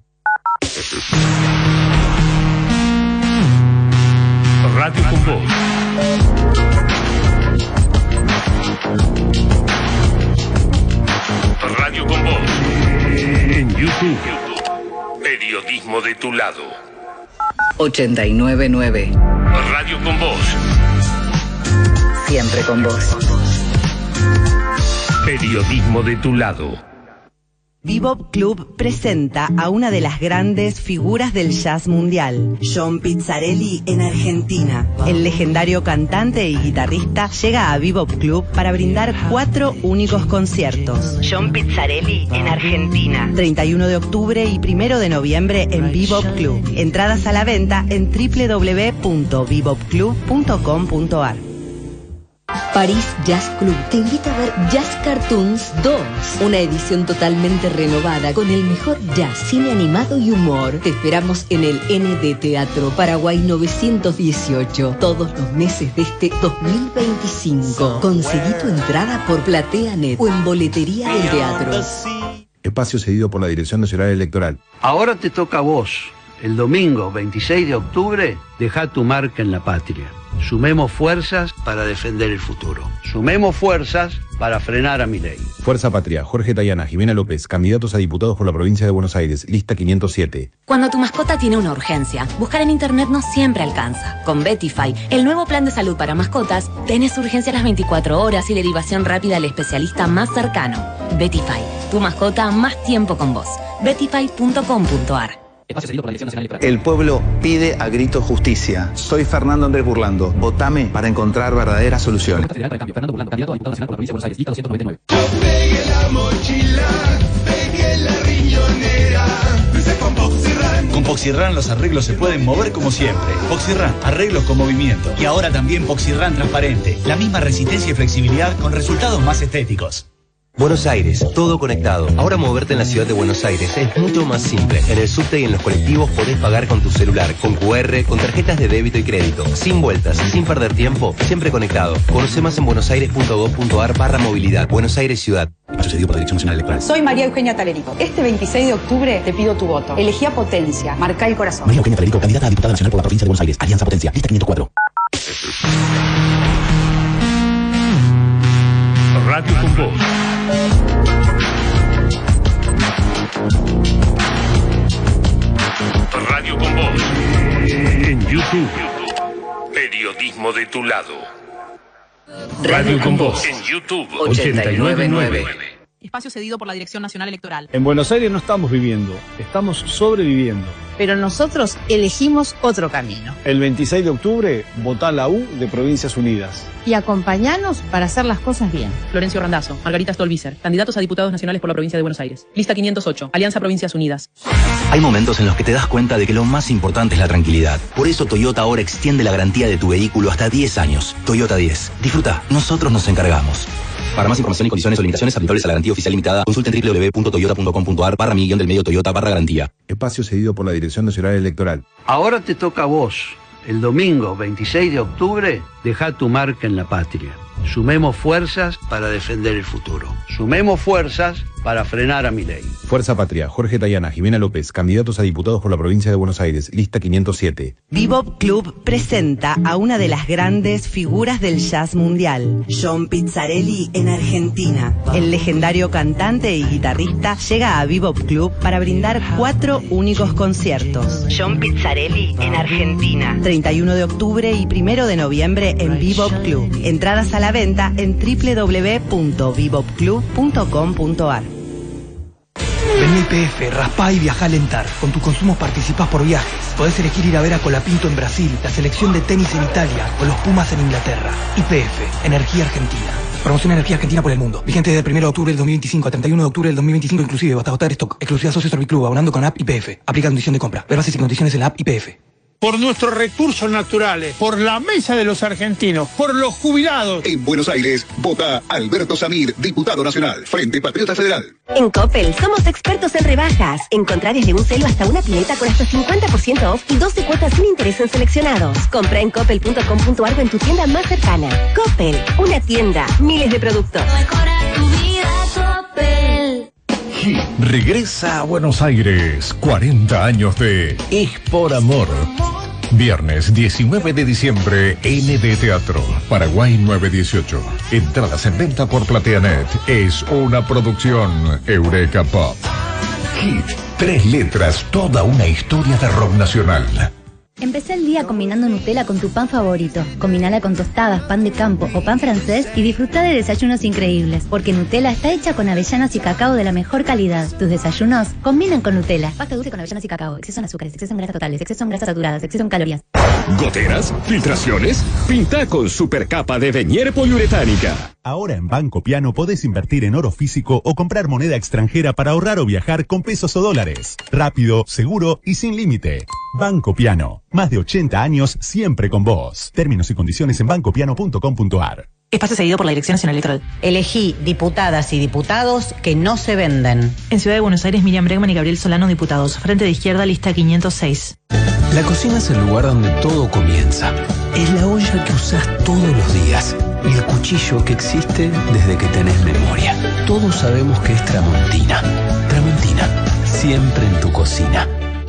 Radio con Voz. Radio con Voz. En YouTube. Periodismo de tu lado. ochenta y nueve nueve. Radio con Voz. Siempre con vos. Periodismo de tu lado. Bebop Club presenta a una de las grandes figuras del jazz mundial, John Pizzarelli, en Argentina. El legendario cantante y guitarrista llega a Bebop Club para brindar cuatro únicos conciertos. John Pizzarelli en Argentina. treinta y uno de octubre y primero de noviembre en Bebop Club. Entradas a la venta en doble u doble u doble u punto bebop club punto com punto a r. París Jazz Club te invita a ver Jazz Cartoons dos, una edición totalmente renovada con el mejor jazz, cine animado y humor. Te esperamos en el N D Teatro Paraguay novecientos dieciocho todos los meses de este dos mil veinticinco. Conseguí tu entrada por PlateaNet o en boletería del teatro. Espacio cedido por la Dirección Nacional Electoral. Ahora te toca a vos. El domingo veintiséis de octubre, deja tu marca en la patria. Sumemos fuerzas para defender el futuro. Sumemos fuerzas para frenar a Milei. Fuerza Patria, Jorge Tayana, Jimena López, candidatos a diputados por la provincia de Buenos Aires, lista quinientos siete. Cuando tu mascota tiene una urgencia, buscar en internet no siempre alcanza. Con Betify, el nuevo plan de salud para mascotas, tenés urgencia las veinticuatro horas y derivación rápida al especialista más cercano. Betify, tu mascota más tiempo con vos. betify punto com punto a r. El pueblo pide a grito justicia. Soy Fernando Andrés Burlando. Votame para encontrar verdaderas soluciones. Pegué la mochila, pegué la riñonera. Con Poxirran. Con Poxirran los arreglos se pueden mover como siempre. Poxirran, arreglos con movimiento. Y ahora también Poxirran transparente. La misma resistencia y flexibilidad con resultados más estéticos. Buenos Aires, todo conectado. Ahora moverte en la ciudad de Buenos Aires es mucho más simple. En el subte y en los colectivos podés pagar con tu celular, con cu erre, con tarjetas de débito y crédito. Sin vueltas, sin perder tiempo, siempre conectado. Conoce más en buenosaires punto gov punto a r barra movilidad. Buenos Aires Ciudad. Sucedido por la Dirección Nacional Electoral. Soy María Eugenia Talerico. Este veintiséis de octubre te pido tu voto. Elegí a Potencia. Marca el corazón. María Eugenia Talerico, candidata a diputada nacional por la provincia de Buenos Aires. Alianza Potencia. Lista quinientos cuatro. Radio con Voz. Radio con Voz. En YouTube. Periodismo de tu lado. Radio con Voz en YouTube ochenta y nueve nueve. Espacio cedido por la Dirección Nacional Electoral. En Buenos Aires no estamos viviendo, estamos sobreviviendo. Pero nosotros elegimos otro camino. El veintiséis de octubre, votá la U de Provincias Unidas. Y acompañanos para hacer las cosas bien. Florencio Randazzo, Margarita Stolbizer, candidatos a diputados nacionales por la provincia de Buenos Aires. Lista quinientos ocho, Alianza Provincias Unidas. Hay momentos en los que te das cuenta de que lo más importante es la tranquilidad. Por eso Toyota ahora extiende la garantía de tu vehículo hasta diez años. Toyota diez. Disfruta, nosotros nos encargamos. Para más información y condiciones o limitaciones aplicables a la garantía oficial limitada, consulten w w w punto toyota punto com punto a r barra mi guión del medio Toyota barra garantía. Espacio cedido por la Dirección Nacional Electoral. Ahora te toca a vos. El domingo veintiséis de octubre, deja tu marca en la patria. Sumemos fuerzas para defender el futuro. Sumemos fuerzas para frenar a Milei. Fuerza Patria, Jorge Tayana, Jimena López, candidatos a diputados por la provincia de Buenos Aires, lista quinientos siete. Bebop Club presenta a una de las grandes figuras del jazz mundial, John Pizzarelli en Argentina. El legendario cantante y guitarrista llega a Bebop Club para brindar cuatro únicos conciertos. John Pizzarelli en Argentina, treinta y uno de octubre y primero de noviembre en Bebop Club. Entradas a la venta en w w w punto bebop club punto com punto a r. Vení I P F, raspá y viajá a Lentar. Con tus consumos participás por viajes. Podés elegir ir a ver a Colapinto en Brasil, la selección de tenis en Italia o los Pumas en Inglaterra. I P F, Energía Argentina. Promoción Energía Argentina por el mundo. Vigente desde el primero de octubre del dos mil veinticinco a treinta y uno de octubre del dos mil veinticinco inclusive, hasta agotar stock. Exclusividad Socio Serviclub, abonando con app I P F. Aplica condición de compra. Ver bases y condiciones en la app I P F. Por nuestros recursos naturales, por la mesa de los argentinos, por los jubilados. En Buenos Aires, vota Alberto Samir, diputado nacional, Frente Patriota Federal. En Coppel somos expertos en rebajas. Encontrar desde un celo hasta una pileta con hasta cincuenta por ciento off y doce cuotas sin interés en seleccionados. Compra en coppel punto com punto a r o en tu tienda más cercana. Coppel, una tienda, miles de productos. Mejora tu vida, Coppel. Regresa a Buenos Aires, cuarenta años de Es por Amor. Viernes diecinueve de diciembre, N D Teatro, Paraguay nueve dieciocho. Entradas en venta por PlateaNet. Es una producción Eureka Pop. Hit, tres letras, toda una historia de rock nacional. Empecé el día combinando Nutella con tu pan favorito. Combinala con tostadas, pan de campo o pan francés y disfruta de desayunos increíbles. Porque Nutella está hecha con avellanas y cacao de la mejor calidad. Tus desayunos combinan con Nutella. Pasta dulce con avellanas y cacao. Exceso en azúcares, exceso en grasas totales, exceso en grasas saturadas, exceso en calorías. ¿Goteras? ¿Filtraciones? Pinta con supercapa de Venier poliuretánica. Ahora en Banco Piano podés invertir en oro físico o comprar moneda extranjera para ahorrar o viajar con pesos o dólares. Rápido, seguro y sin límite. Banco Piano. Más de ochenta años siempre con vos. Términos y condiciones en banco piano punto com punto a r. Espacio cedido por la Dirección Nacional Electoral. Elegí diputadas y diputados que no se venden. En Ciudad de Buenos Aires, Miriam Bregman y Gabriel Solano, diputados. Frente de Izquierda, lista quinientos seis. La cocina es el lugar donde todo comienza. Es la olla que usás todos los días y el cuchillo que existe desde que tenés memoria. Todos sabemos que es Tramontina. Tramontina, siempre en tu cocina.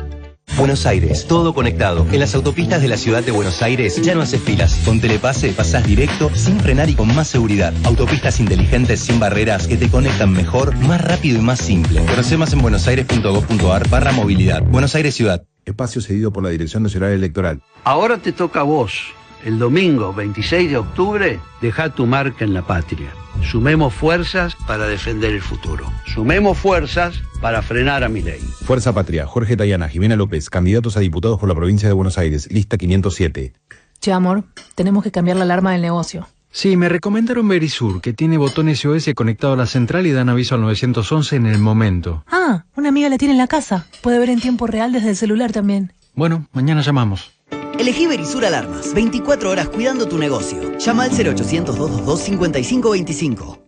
Buenos Aires, todo conectado. En las autopistas de la ciudad de Buenos Aires ya no haces filas. Con Telepase pasás directo, sin frenar y con más seguridad. Autopistas inteligentes sin barreras que te conectan mejor, más rápido y más simple. Conoce más en buenosaires punto gov punto a r barra movilidad. Buenos Aires Ciudad. Espacio cedido por la Dirección Nacional Electoral. Ahora te toca a vos. El domingo veintiséis de octubre, deja tu marca en la patria. Sumemos fuerzas para defender el futuro. Sumemos fuerzas para frenar a Milei. Fuerza Patria, Jorge Tayana, Jimena López, candidatos a diputados por la provincia de Buenos Aires, lista quinientos siete. Che, amor, tenemos que cambiar la alarma del negocio. Sí, me recomendaron Verisur, que tiene botón S O S conectado a la central y dan aviso al nueve once en el momento. Ah, una amiga la tiene en la casa. Puede ver en tiempo real desde el celular también. Bueno, mañana llamamos. Elegí Verisur Alarmas, veinticuatro horas cuidando tu negocio. Llama al cero ochocientos, doscientos veintidós, cincuenta y cinco veinticinco.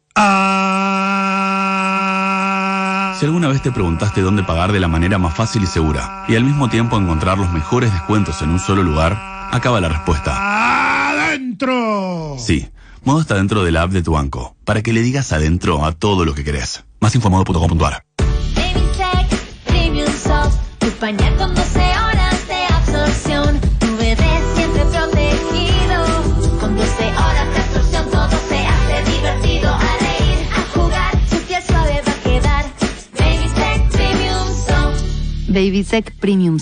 Ah. Si alguna vez te preguntaste dónde pagar de la manera más fácil y segura y al mismo tiempo encontrar los mejores descuentos en un solo lugar, acaba la respuesta. ¡Adentro! Sí, Modo está dentro de la app de tu banco, para que le digas adentro a todo lo que querés. Más info modo punto com punto a r. Baby Premium Soft, tu pañal con doce horas de absorción, tu bebé siempre protegido, con doce horas de absorción todo se hace divertido, a reír, a jugar, su piel suave va a quedar. Baby Premium Soft. Baby Premium Soft.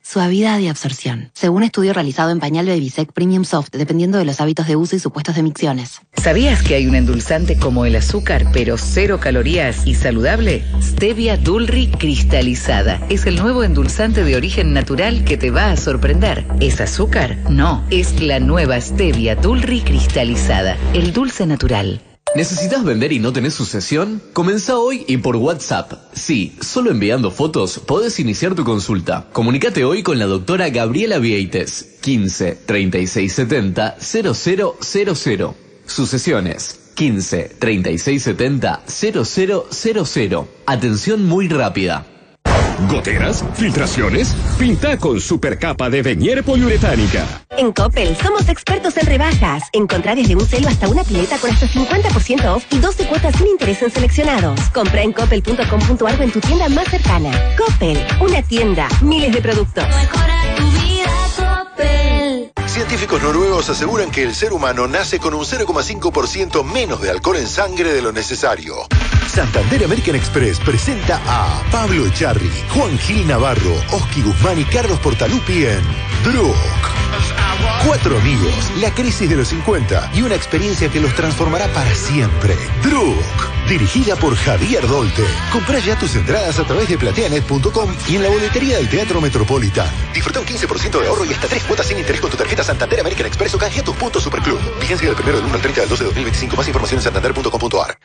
Suavidad y absorción. Según estudio realizado en pañal Babysec Premium Soft, dependiendo de los hábitos de uso y supuestos de micciones. ¿Sabías que hay un endulzante como el azúcar, pero cero calorías y saludable? Stevia Dulri cristalizada. Es el nuevo endulzante de origen natural que te va a sorprender. ¿Es azúcar? No, es la nueva Stevia Dulri cristalizada. El dulce natural. ¿Necesitas vender y no tenés sucesión? Comenzá hoy y por WhatsApp. Sí, solo enviando fotos podés iniciar tu consulta. Comunicate hoy con la doctora Gabriela Vieites. quince, treinta y seis setenta, cero cero cero cero. Sucesiones. quince, treinta y seis setenta, cero cero cero cero. Atención muy rápida. ¿Goteras? ¿Filtraciones? Pinta con supercapa de Venier poliuretánica. En Coppel somos expertos en rebajas. Encontrá desde un celo hasta una pileta con hasta cincuenta por ciento off y doce cuotas sin interés en seleccionados. Compra en coppel punto com punto ar o en tu tienda más cercana. Coppel, una tienda, miles de productos. Mejora tu vida, Coppel. Científicos noruegos aseguran que el ser humano nace con un cero coma cinco por ciento menos de alcohol en sangre de lo necesario. Santander American Express presenta a Pablo Echarri, Juan Gil Navarro, Oski Guzmán y Carlos Portalupi en Druk. Cuatro amigos, la crisis de los cincuenta y una experiencia que los transformará para siempre. Druk, dirigida por Javier Dolte. Comprá ya tus entradas a través de plateanet punto com y en la boletería del Teatro Metropolitan. Disfruta un quince por ciento de ahorro y hasta tres cuotas sin interés con tu tarjeta Santander American Express o canjea tus puntos Superclub. Vigencia del primero del uno al treinta del doce de dos mil veinticinco. Más información en santander punto com punto ar.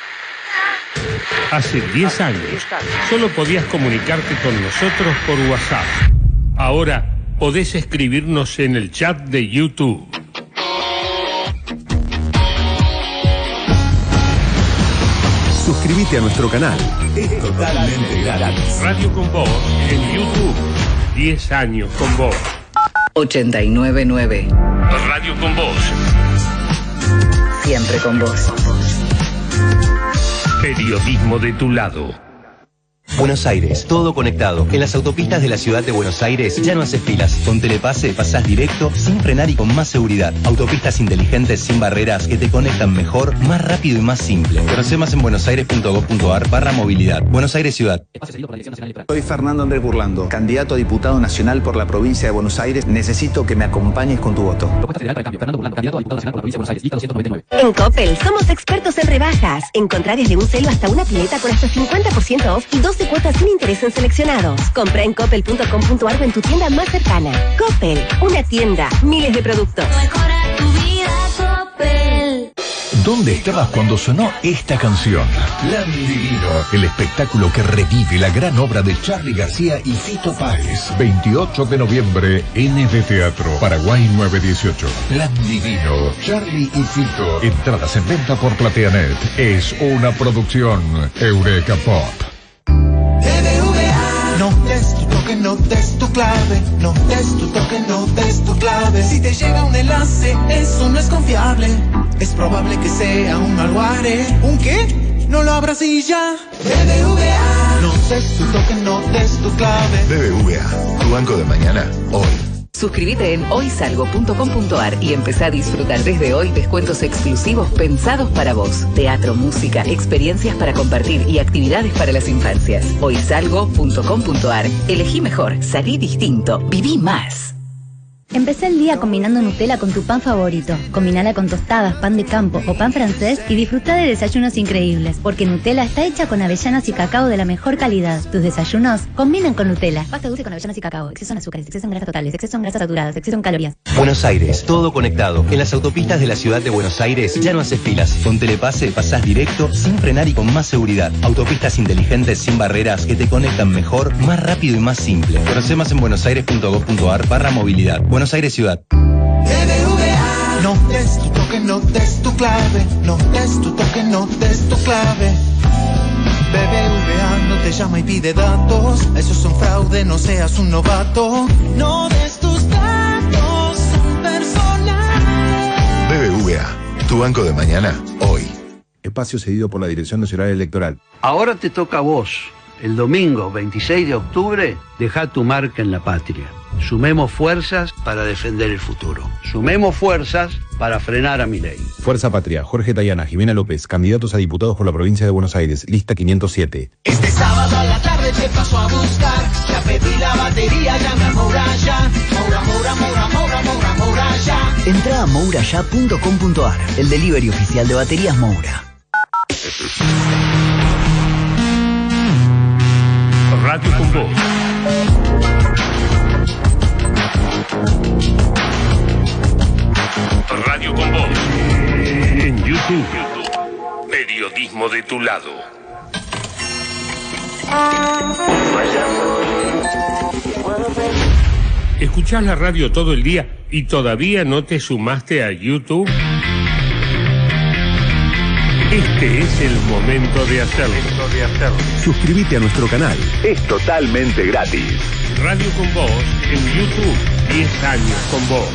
Hace diez años solo podías comunicarte con nosotros por WhatsApp. Ahora podés escribirnos en el chat de YouTube. Suscríbete a nuestro canal. Es totalmente gratis. Radio con Vos en YouTube. diez años con vos. ochenta y nueve nueve. Radio con Vos. Siempre con vos. Periodismo de tu lado. Buenos Aires, todo conectado. En las autopistas de la ciudad de Buenos Aires ya no haces filas. Con Telepase pasás directo, sin frenar y con más seguridad. Autopistas inteligentes sin barreras que te conectan mejor, más rápido y más simple. Conoce más en buenosaires punto gob punto ar barra movilidad. Buenos Aires Ciudad. Soy Fernando Andrés Burlando, candidato a diputado nacional por la provincia de Buenos Aires. Necesito que me acompañes con tu voto. En Coppel somos expertos en rebajas. Encontrá desde un celo hasta una pileta con hasta cincuenta por ciento off y doce cuotas sin interés en seleccionados. Compra en coppel punto com punto ar o en tu tienda más cercana. Coppel, una tienda, miles de productos. Mejora tu vida, Coppel. ¿Dónde estabas cuando sonó esta canción? Plan Divino, el espectáculo que revive la gran obra de Charly García y Fito Páez. veintiocho de noviembre, N D Teatro, Paraguay nueve dieciocho. Plan Divino, Charly y Fito. Entradas en venta por Plateanet. Es una producción Eureka Pop. No des tu toque, no des tu clave, no des tu toque, no des tu clave. Si te llega un enlace, eso no es confiable. Es probable que sea un malware. ¿Un qué? No lo abras y ya. B B V A. No des tu toque, no des tu clave. B B V A, tu banco de mañana, hoy. Suscríbete en hoy salgo punto com punto ar y empezá a disfrutar desde hoy descuentos exclusivos pensados para vos. Teatro, música, experiencias para compartir y actividades para las infancias. hoy salgo punto com punto ar. Elegí mejor, salí distinto, viví más. Empecé el día combinando Nutella con tu pan favorito. Combinala con tostadas, pan de campo o pan francés y disfruta de desayunos increíbles, porque Nutella está hecha con avellanas y cacao de la mejor calidad. Tus desayunos combinan con Nutella. Pasta dulce con avellanas y cacao, exceso en azúcares, exceso en grasas totales, exceso en grasas saturadas, exceso en calorías. Buenos Aires, todo conectado. En las autopistas de la ciudad de Buenos Aires ya no haces filas. Con Telepase pasás directo, sin frenar y con más seguridad. Autopistas inteligentes sin barreras que te conectan mejor, más rápido y más simple. Conoce más en buenosaires punto gob punto ar barra movilidad. Buenos Aires Ciudad. B B V A. No des tu toque, no des tu clave, no des tu toque, no des tu clave. B B V A no te llama y pide datos, eso es un fraude, no seas un novato. No des tus datos personales. B B V A, tu banco de mañana, hoy. Espacio cedido por la Dirección Nacional Electoral. Ahora te toca a vos. El domingo veintiséis de octubre, deja tu marca en la patria. Sumemos fuerzas para defender el futuro. Sumemos fuerzas para frenar a Milei. Fuerza Patria, Jorge Tayana, Jimena López, candidatos a diputados por la provincia de Buenos Aires, lista quinientos siete. Este sábado a la tarde te paso a buscar. Ya pedí la batería, ya me moral. mouraya punto com punto ar, el delivery oficial de baterías Moura. Radio con Voz. Radio con Voz. En YouTube. Periodismo de tu lado. ¿Escuchás la radio todo el día y todavía no te sumaste a YouTube? Este es el momento de hacerlo. Suscríbete a nuestro canal. Es totalmente gratis. Radio con Voz en YouTube. diez años con vos.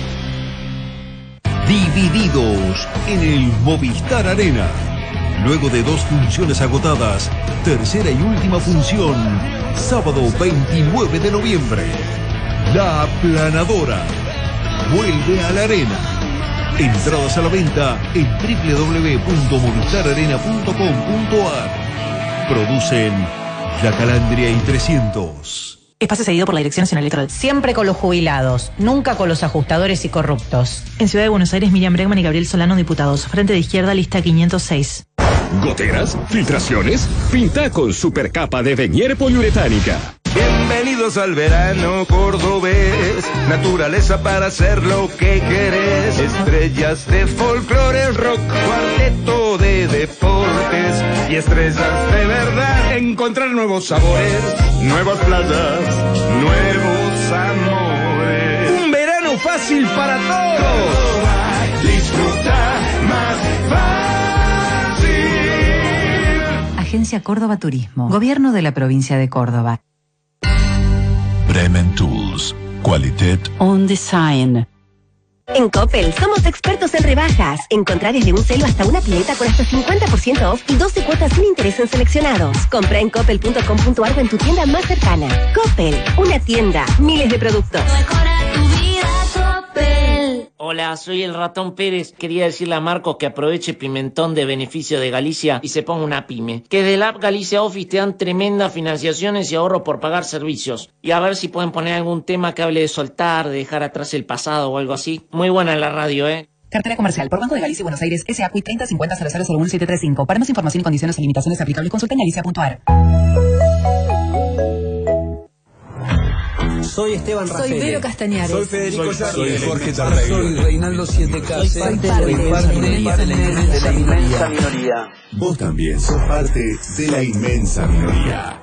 Divididos en el Movistar Arena. Luego de dos funciones agotadas, tercera y última función, sábado veintinueve de noviembre. La Aplanadora vuelve a la arena. Entradas a la venta en doble u doble u doble u punto movistar arena punto com punto ar. Producen La Calandria y trescientos. Espacio cedido por la Dirección Nacional Electoral. Siempre con los jubilados, nunca con los ajustadores y corruptos. En Ciudad de Buenos Aires, Miriam Bregman y Gabriel Solano, diputados. Frente de Izquierda, lista quinientos seis. ¿Goteras? ¿Filtraciones? Pinta con supercapa de Venier poliuretánica. Bienvenidos al verano cordobés, naturaleza para hacer lo que querés, estrellas de folclore, rock, cuarteto de deportes y estrellas de verdad. Encontrar nuevos sabores, nuevas playas, nuevos amores. Un verano fácil para todos. Disfruta más fácil. Agencia Córdoba Turismo, Gobierno de la Provincia de Córdoba. Bremen Tools. Qualität On Design. En Coppel somos expertos en rebajas. Encontrar desde un celo hasta una pileta con hasta cincuenta por ciento off y doce cuotas sin interés en seleccionados. Compra en coppel punto com punto ar o en tu tienda más cercana. Coppel, una tienda, miles de productos. Mejora tu vida, Coppel. Hola, soy el Ratón Pérez. Quería decirle a Marcos que aproveche Pimentón de beneficio de Galicia y se ponga una pyme. Que de la app Galicia Office te dan tremendas financiaciones y ahorro por pagar servicios. Y a ver si pueden poner algún tema que hable de soltar, de dejar atrás el pasado o algo así. Muy buena en la radio, ¿eh? Cartera comercial por Banco de Galicia y Buenos Aires, S A P I treinta cincuenta cero cero cero uno siete tres cinco. Para más información y condiciones y limitaciones aplicables, consulta en galicia punto ar. Soy Esteban Rafele. Soy Vero Castañares. Soy Federico Soy, soy Jorge Tarrey. Soy Reinaldo Siete K. Soy parte de la inmensa minoría. Vos también sos parte de la inmensa minoría.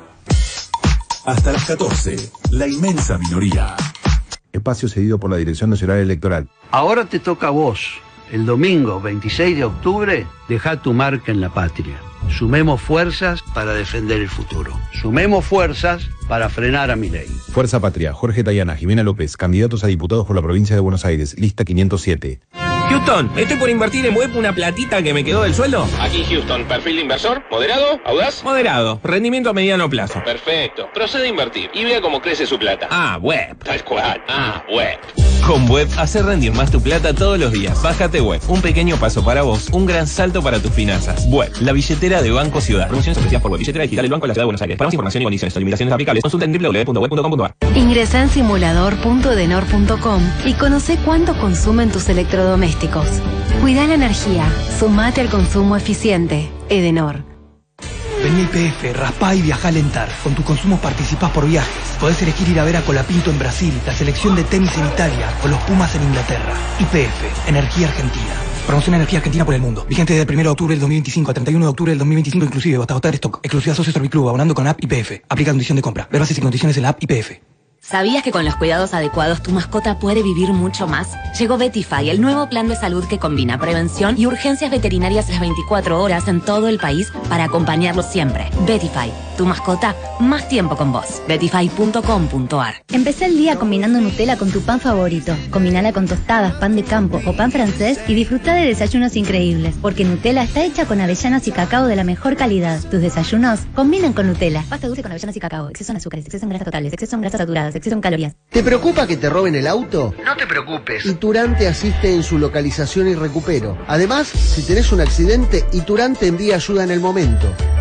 Hasta las catorce, la inmensa minoría. Espacio cedido por la Dirección Nacional Electoral. Ahora te toca a vos. El domingo veintiséis de octubre, deja tu marca en la patria. Sumemos fuerzas para defender el futuro. Sumemos fuerzas para frenar a Milei. Fuerza Patria, Jorge Tayana, Jimena López, candidatos a diputados por la provincia de Buenos Aires, lista quinientos siete. Houston, estoy por invertir en web una platita que me quedó del sueldo. Aquí Houston, perfil de inversor, moderado, audaz. Moderado, rendimiento a mediano plazo. Perfecto, procede a invertir y vea cómo crece su plata. Ah, web. Tal cual, ah, web. Con web, hacer rendir más tu plata todos los días. Bájate web, un pequeño paso para vos, un gran salto para tus finanzas. Web, la billetera de Banco Ciudad. Promociones ofrecidas por web, billetera digital del Banco de la Ciudad de Buenos Aires. Para más información y condiciones o limitaciones aplicables, consulta en doble u doble u doble u punto web punto com punto ar. Ingresa en simulador punto edenor punto com y conoce cuánto consumen tus electrodomésticos. Cuida la energía, sumate al consumo eficiente. Edenor. Vení a I P F, raspá y viajá a alentar. Con tus consumos participás por viajes. Podés elegir ir a ver a Colapinto en Brasil, la selección de tenis en Italia o los Pumas en Inglaterra. I P F, Energía Argentina. Promoción Energía Argentina por el mundo. Vigente desde el primero de octubre del dos mil veinticinco a treinta y uno de octubre del dos mil veinticinco inclusive, hasta agotar stock. Exclusiva Socio Serviclub, abonando con app I P F. Aplica condición de compra. Ver bases y condiciones en la app I P F. ¿Sabías que con los cuidados adecuados tu mascota puede vivir mucho más? Llegó Vetify, el nuevo plan de salud que combina prevención y urgencias veterinarias las veinticuatro horas en todo el país para acompañarlos siempre. Vetify, tu mascota, más tiempo con vos. vetify punto com punto ar. Empecé el día combinando Nutella con tu pan favorito. Combinala con tostadas, pan de campo o pan francés y disfruta de desayunos increíbles. Porque Nutella está hecha con avellanas y cacao de la mejor calidad. Tus desayunos combinan con Nutella. Pasta dulce con avellanas y cacao. Exceso en azúcares, exceso en grasas totales, exceso en grasas saturadas, exceso en calorías. ¿Te preocupa que te roben el auto? No te preocupes. Iturán te asiste en su localización y recupero. Además, si tenés un accidente, Iturán te envía ayuda en el momento.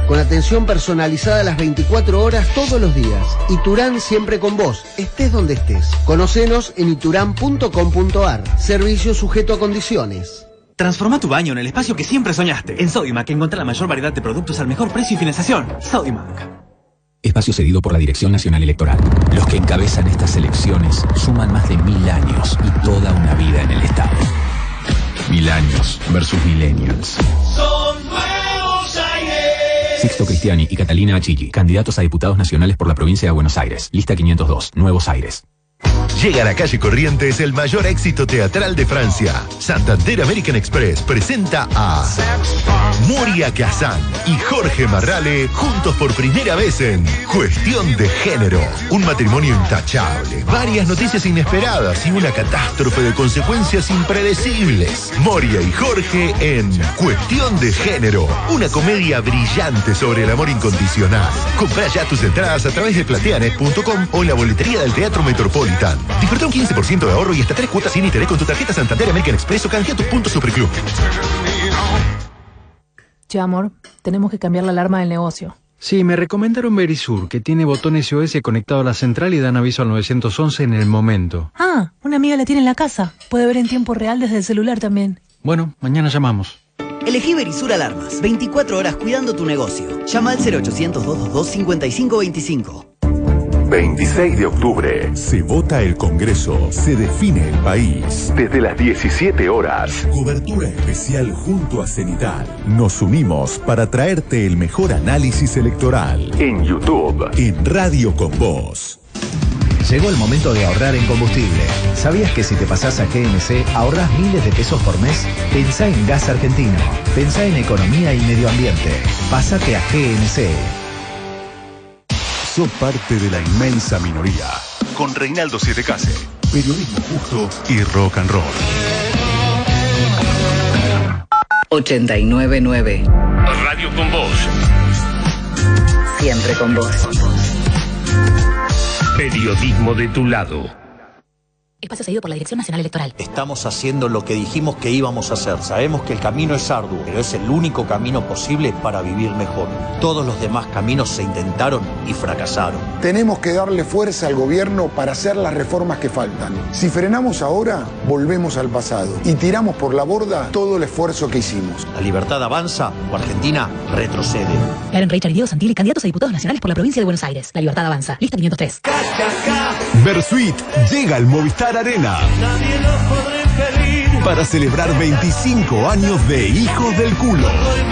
con atención personalizada las veinticuatro horas todos los días. Iturán siempre con vos, estés donde estés. Conocenos en iturán punto com punto ar. Servicio sujeto a condiciones. Transforma tu baño en el espacio que siempre soñaste. En Sodimac encontrá la mayor variedad de productos al mejor precio y financiación. Sodimac. Espacio cedido por la Dirección Nacional Electoral. Los que encabezan estas elecciones suman más de mil años y toda una vida en el Estado. Mil años versus millennials. Son Nuevos Aires. Sixto Cristiani y Catalina Achilli, candidatos a diputados nacionales por la provincia de Buenos Aires. Lista quinientos dos, Nuevos Aires. Llega a la calle Corrientes el mayor éxito teatral de Francia. Santander American Express presenta a Moria Kazan y Jorge Marrale juntos por primera vez en Cuestión de Género. Un matrimonio intachable, varias noticias inesperadas y una catástrofe de consecuencias impredecibles. Moria y Jorge en Cuestión de Género, una comedia brillante sobre el amor incondicional. Comprá ya tus entradas a través de plateanet punto com o en la boletería del Teatro Metropolitan. Disfruta un quince por ciento de ahorro y hasta tres cuotas sin interés con tu tarjeta Santander American Express o canjea tus puntos Superclub. Che, amor, tenemos que cambiar la alarma del negocio. Sí, me recomendaron Verisur, que tiene botón S O S conectado a la central y dan aviso al nueve once en el momento. Ah, una amiga la tiene en la casa. Puede ver en tiempo real desde el celular también. Bueno, mañana llamamos. Elegí Verisur Alarmas. veinticuatro horas cuidando tu negocio. Llama al cero ochocientos, doscientos veintidós, cincuenta y cinco veinticinco. veintiséis de octubre. Se vota el Congreso. Se define el país. Desde las diecisiete horas. Cobertura especial junto a Cenital. Nos unimos para traerte el mejor análisis electoral. En YouTube. En Radio con Vos. Llegó el momento de ahorrar en combustible. ¿Sabías que si te pasás a G N C ahorrás miles de pesos por mes? Pensá en gas argentino. Pensá en economía y medio ambiente. Pásate a G N C. Sos parte de la inmensa minoría. Con Reinaldo Siete Case. Periodismo justo y rock and roll. ochenta y nueve nueve. Radio con Vos. Siempre con vos. Periodismo de tu lado. Espacio cedido por la Dirección Nacional Electoral. Estamos haciendo lo que dijimos que íbamos a hacer. Sabemos que el camino es arduo, pero es el único camino posible para vivir mejor. Todos los demás caminos se intentaron y fracasaron. Tenemos que darle fuerza al gobierno para hacer las reformas que faltan. Si frenamos ahora, volvemos al pasado y tiramos por la borda todo el esfuerzo que hicimos. La libertad avanza o Argentina retrocede. Karen Reichard y Diego Santilli, candidatos a diputados nacionales por la provincia de Buenos Aires. La libertad avanza. Lista quinientos tres. Versuit llega al Movistar Arena para celebrar veinticinco años de Hijos del Culo.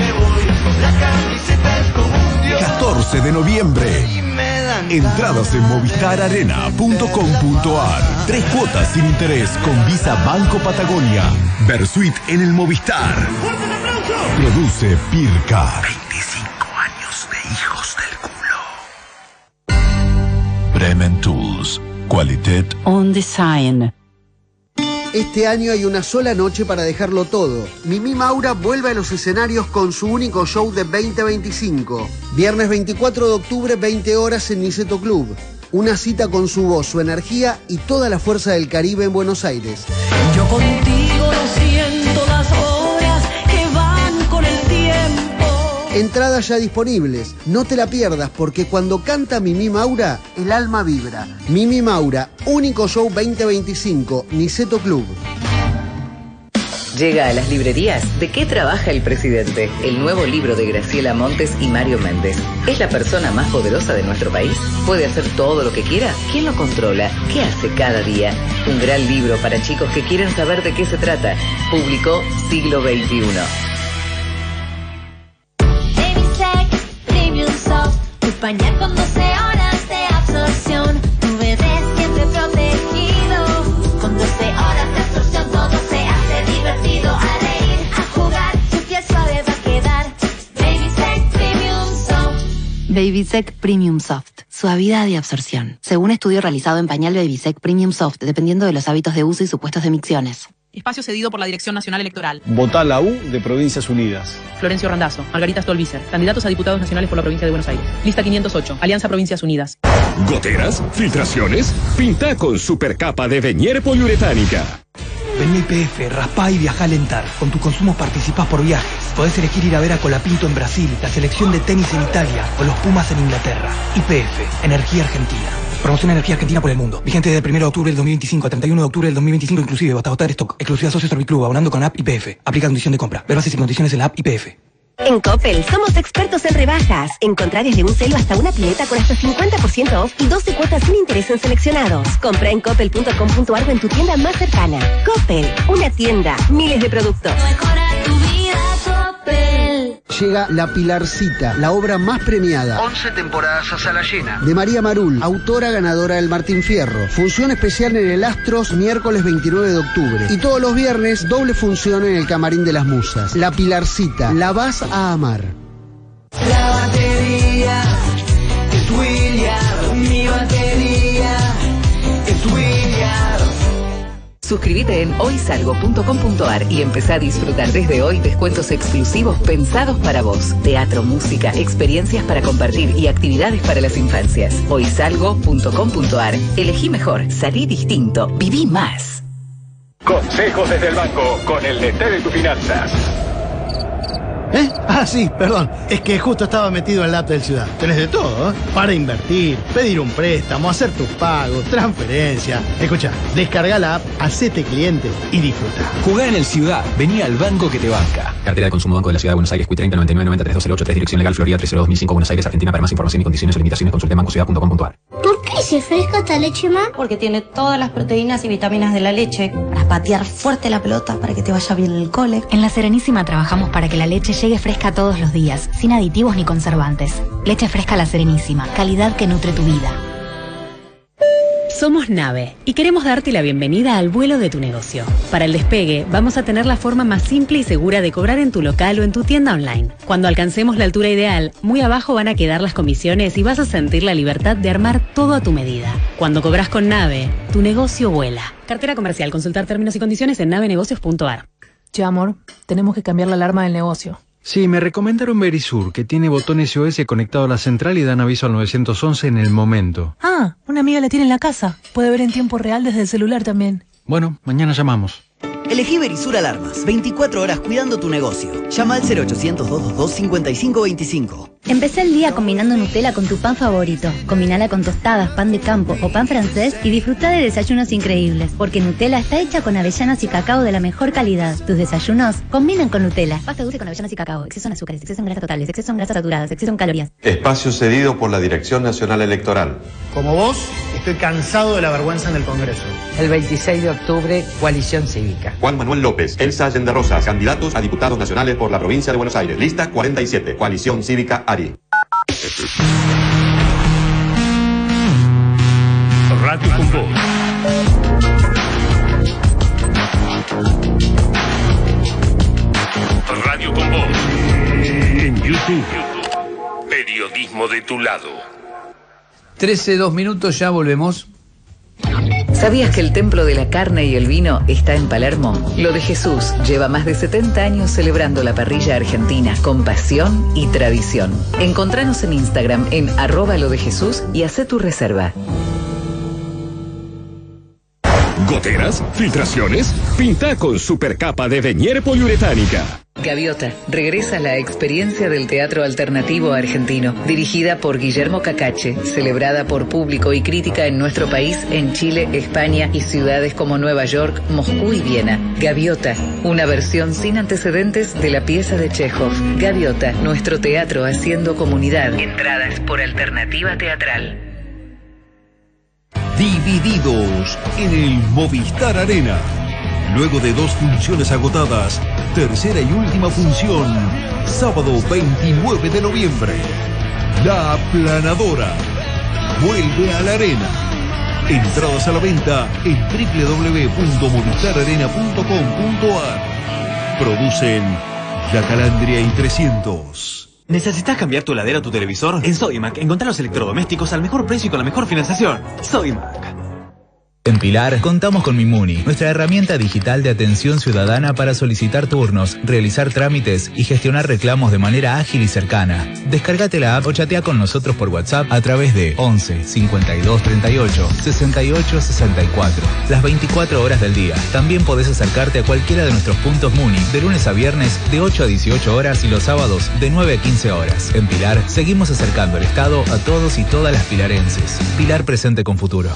catorce de noviembre. Entradas en movistar arena punto com punto ar. Tres cuotas sin interés con Visa Banco Patagonia. Versuit en el Movistar. Produce Pircar. veinticinco años de Hijos del Culo. Bremen Tools. Qualität On Design. Este año hay una sola noche para dejarlo todo. Mimi Maura vuelve a los escenarios con su único show de veinte veinticinco. Viernes veinticuatro de octubre, veinte horas en Niceto Club. Una cita con su voz, su energía y toda la fuerza del Caribe en Buenos Aires. Yo contigo no siento las horas que van con el tiempo. Entradas ya disponibles. No te la pierdas porque cuando canta Mimi Maura, el alma vibra. Mimi Maura, único show veinte veinticinco, Niceto Club. Llega a las librerías ¿De qué trabaja el presidente? El nuevo libro de Graciela Montes y Mario Méndez. ¿Es la persona más poderosa de nuestro país? ¿Puede hacer todo lo que quiera? ¿Quién lo controla? ¿Qué hace cada día? Un gran libro para chicos que quieren saber de qué se trata. Publicó Siglo veintiuno. Premium Soft, tu pañal con doce horas de absorción, tu bebé siempre protegido, con doce horas de absorción todo se hace divertido, a reír, a jugar, su piel suave va a quedar. Babysec Premium Soft. Babysec Premium Soft. Suavidad y absorción. Según estudio realizado en pañal Babysec Premium Soft, dependiendo de los hábitos de uso y supuestos de micciones. Espacio cedido por la Dirección Nacional Electoral. Votá la U de Provincias Unidas. Florencio Randazzo, Margarita Stolbizer, candidatos a diputados nacionales por la provincia de Buenos Aires. Lista quinientos ocho, Alianza Provincias Unidas. ¿Goteras? ¿Filtraciones? Pinta con supercapa de Venier Poliuretánica. Vení a Y P F, raspá y viajá a alentar. Con tus consumos participás por viajes. Podés elegir ir a ver a Colapinto en Brasil, la selección de tenis en Italia o los Pumas en Inglaterra. Y P F, Energía Argentina. Promoción Energía Argentina por el mundo. Vigente desde el primero de octubre del dos mil veinticinco a treinta y uno de octubre del dos mil veinticinco inclusive. Hasta agotar stock. Exclusiva Socio Serviclub, abonando con app Y P F. Aplica condición de compra. Ver bases y condiciones en la app Y P F. En Coppel somos expertos en rebajas. Encontrá desde un celo hasta una pileta con hasta cincuenta por ciento off y doce cuotas sin interés en seleccionados. Compra en coppel punto com punto ar o en tu tienda más cercana. Coppel, una tienda, miles de productos. Mejora tu vida, Coppel. Llega La Pilarcita, la obra más premiada. once temporadas a sala llena. De María Marul, autora ganadora del Martín Fierro. Función especial en el Astros, miércoles veintinueve de octubre. Y todos los viernes, doble función en el Camarín de las Musas. La Pilarcita, la vas a amar. La batería es William, mi batería es William. Suscríbete en hoy salgo punto com punto ar y empezá a disfrutar desde hoy descuentos exclusivos pensados para vos. Teatro, música, experiencias para compartir y actividades para las infancias. hoy salgo punto com punto ar. Elegí mejor, salí distinto, viví más. Consejos desde el banco con el D T de tus finanzas. ¿Eh? Ah, sí, perdón. Es que justo estaba metido en la app del Ciudad. Tenés de todo, ¿eh? Para invertir, pedir un préstamo, hacer tus pagos, transferencia. Escucha, descarga la app, hacete cliente y disfruta. Jugá en el Ciudad. Vení al banco que te banca. Cartera de consumo Banco de la Ciudad de Buenos Aires, Q treinta noventa y nueve noventa tres dos cero ocho tres, dirección legal Florida tres cero dos mil cinco, Buenos Aires, Argentina. Para más información y condiciones o limitaciones consulte banco ciudad punto com punto ar. ¿Por qué se fresca esta leche, ma? Porque tiene todas las proteínas y vitaminas de la leche para patear fuerte la pelota, para que te vaya bien el cole. En La Serenísima trabajamos para que la leche llegue fresca todos los días, sin aditivos ni conservantes. Leche fresca La Serenísima, calidad que nutre tu vida. Somos Nave y queremos darte la bienvenida al vuelo de tu negocio. Para el despegue, vamos a tener la forma más simple y segura de cobrar en tu local o en tu tienda online. Cuando alcancemos la altura ideal, muy abajo van a quedar las comisiones y vas a sentir la libertad de armar todo a tu medida. Cuando cobras con Nave, tu negocio vuela. Cartera comercial, consultar términos y condiciones en nave negocios punto ar. Che, amor, tenemos que cambiar la alarma del negocio. Sí, me recomendaron Verisur, que tiene botón S O S conectado a la central y dan aviso al nueve once en el momento. Ah, una amiga la tiene en la casa. Puede ver en tiempo real desde el celular también. Bueno, mañana llamamos. Elegí Verisur Alarmas, veinticuatro horas cuidando tu negocio. Llama al cero ochocientos, dos dos dos, cinco cinco dos cinco. Empecé el día combinando Nutella con tu pan favorito. Combinala con tostadas, pan de campo o pan francés y disfruta de desayunos increíbles. Porque Nutella está hecha con avellanas y cacao de la mejor calidad. Tus desayunos combinan con Nutella. Pasta dulce con avellanas y cacao. Exceso en azúcares, exceso en grasas totales, exceso en grasas saturadas, exceso en calorías. Espacio cedido por la Dirección Nacional Electoral. Como vos, estoy cansado de la vergüenza en el Congreso. El veintiséis de octubre, Coalición Cívica. Juan Manuel López, Elsa Allende Rosas, candidatos a diputados nacionales por la provincia de Buenos Aires. Lista cuarenta y siete, Coalición Cívica Ari. Radio con Voz. Radio con Voz. En YouTube. Periodismo de tu lado. trece, dos minutos, ya volvemos. ¿Sabías que el templo de la carne y el vino está en Palermo? Lo de Jesús lleva más de setenta años celebrando la parrilla argentina con pasión y tradición. Encontranos en Instagram en arroba lo de Jesús y hacé tu reserva. ¿Goteras? ¿Filtraciones? Pinta con supercapa de Venier poliuretánica. Gaviota, regresa la experiencia del teatro alternativo argentino, dirigida por Guillermo Cacache, celebrada por público y crítica en nuestro país, en Chile, España y ciudades como Nueva York, Moscú y Viena. Gaviota, una versión sin antecedentes de la pieza de Chekhov. Gaviota, nuestro teatro haciendo comunidad. Entradas por Alternativa Teatral. Divididos en el Movistar Arena. Luego de dos funciones agotadas, tercera y última función, sábado veintinueve de noviembre. La Aplanadora vuelve a la arena. Entradas a la venta en doble u doble u doble u punto movistar arena punto com punto ar. Producen La Calandria y trescientos. ¿Necesitas cambiar tu heladera o tu televisor? En Sodimac encontrá los electrodomésticos al mejor precio y con la mejor financiación. Sodimac. En Pilar, contamos con Mimuni, nuestra herramienta digital de atención ciudadana para solicitar turnos, realizar trámites y gestionar reclamos de manera ágil y cercana. Descárgate la app o chatea con nosotros por WhatsApp a través de once cincuenta y dos treinta y ocho sesenta y ocho sesenta y cuatro. Las veinticuatro horas del día. También podés acercarte a cualquiera de nuestros puntos Muni, de lunes a viernes de ocho a dieciocho horas y los sábados de nueve a quince horas. En Pilar, seguimos acercando el Estado a todos y todas las pilarenses. Pilar presente con futuro.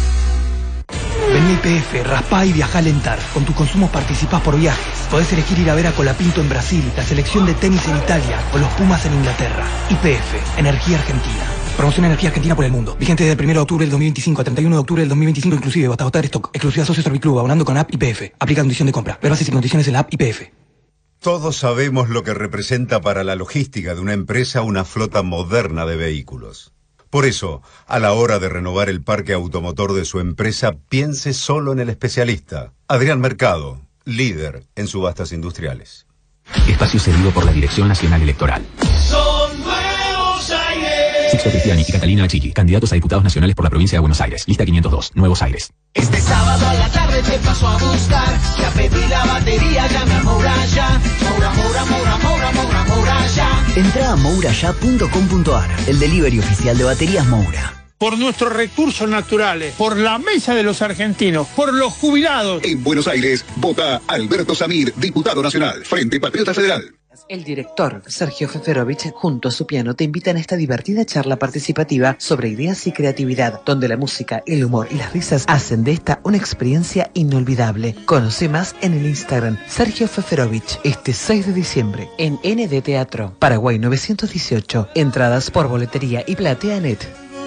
Vení a I P F, raspá y viajá a Lentar. Con tus consumos participás por viajes. Podés elegir ir a ver a Colapinto en Brasil, la selección de tenis en Italia o los Pumas en Inglaterra. I P F, Energía Argentina. Promoción Energía Argentina por el mundo. Vigente desde el primero de octubre del dos mil veinticinco a treinta y uno de octubre del dos mil veinticinco inclusive, hasta agotar stock. Exclusiva Socios Serviclub, abonando con app I P F. Aplica condición de compra. Ver bases y condiciones en la app I P F. Todos sabemos lo que representa para la logística de una empresa una flota moderna de vehículos. Por eso, a la hora de renovar el parque automotor de su empresa, piense solo en el especialista. Adrián Mercado, líder en subastas industriales. Espacio cedido por la Dirección Nacional Electoral. Son Nuevos Aires. Sixto Cristiani y Catalina Chiqui, candidatos a diputados nacionales por la provincia de Buenos Aires. Lista quinientos dos, Nuevos Aires. Este sábado a la tarde te paso a buscar. Ya pedí la batería, llame a Moura ya. Moura, Moura, Moura, Moura, Moura, Moura ya. Entra a moura ya punto com punto ar, el delivery oficial de baterías Moura. Por nuestros recursos naturales, por la mesa de los argentinos, por los jubilados. En Buenos Aires, vota Alberto Samir, diputado nacional, Frente Patriota Federal. El director Sergio Feferovich, junto a su piano, te invitan a esta divertida charla participativa sobre ideas y creatividad, donde la música, el humor y las risas hacen de esta una experiencia inolvidable. Conoce más en el Instagram Sergio Feferovich, este seis de diciembre, en N D Teatro, Paraguay novecientos dieciocho. Entradas por boletería y PlateaNet.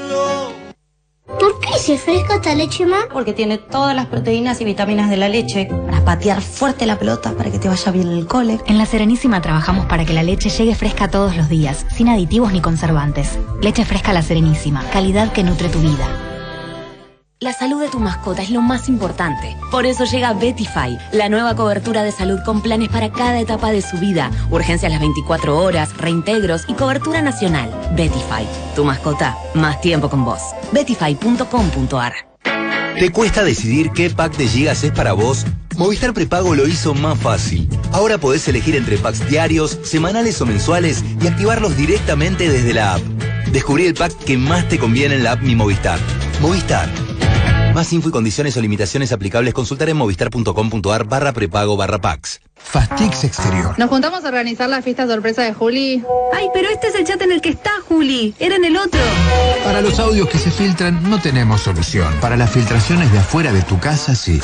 ¿Por qué se fresca esta leche, ma? Porque tiene todas las proteínas y vitaminas de la leche para patear fuerte la pelota para que te vaya bien en el cole. En La Serenísima trabajamos para que la leche llegue fresca todos los días, sin aditivos ni conservantes. Leche fresca La Serenísima, calidad que nutre tu vida. La salud de tu mascota es lo más importante. Por eso llega Betify, la nueva cobertura de salud con planes para cada etapa de su vida. Urgencias las veinticuatro horas, reintegros y cobertura nacional. Betify, tu mascota, más tiempo con vos. betify punto com punto ar. ¿Te cuesta decidir qué pack de gigas es para vos? Movistar Prepago lo hizo más fácil. Ahora podés elegir entre packs diarios, semanales o mensuales y activarlos directamente desde la app. Descubrí el pack que más te conviene en la app Mi Movistar. Movistar. Más info y condiciones o limitaciones aplicables consultar en movistar punto com punto ar barra prepago barra packs. Fastix Exterior. Nos juntamos a organizar la fiesta sorpresa de Juli. Ay, pero este es el chat en el que está Juli. Era en el otro. Para los audios que se filtran no tenemos solución. Para las filtraciones de afuera de tu casa, sí.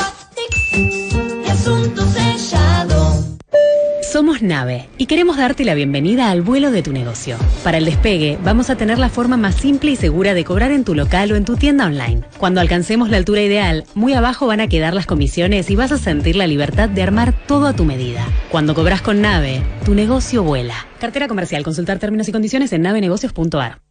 Asunto sellado. Somos Nave y queremos darte la bienvenida al vuelo de tu negocio. Para el despegue, vamos a tener la forma más simple y segura de cobrar en tu local o en tu tienda online. Cuando alcancemos la altura ideal, muy abajo van a quedar las comisiones y vas a sentir la libertad de armar todo a tu medida. Cuando cobras con Nave, tu negocio vuela. Cartera comercial, consultar términos y condiciones en nave negocios punto ar.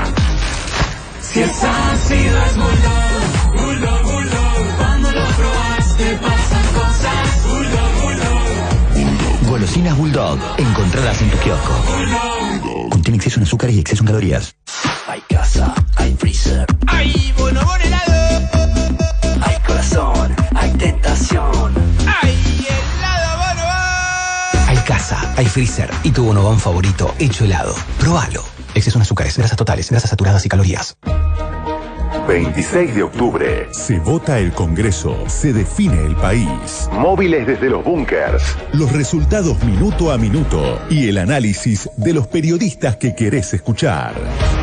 Si es ácido es Bulldog, Bulldog, Bulldog. Cuando lo probaste pasan cosas. Bulldog, Bulldog. Golosinas Bulldog. Encontradas en tu kiosco. Contiene exceso en azúcares y exceso en calorías. Hay casa, hay freezer. Hay bonobón helado. Hay corazón, hay tentación. Hay helado bonobón. Hay casa, hay freezer y tu bonobón favorito hecho helado. Próbalo. Exceso en azúcares, grasas totales, grasas saturadas y calorías. veintiséis de octubre. Se vota el Congreso. Se define el país. Móviles desde los búnkers. Los resultados minuto a minuto. Y el análisis de los periodistas que querés escuchar.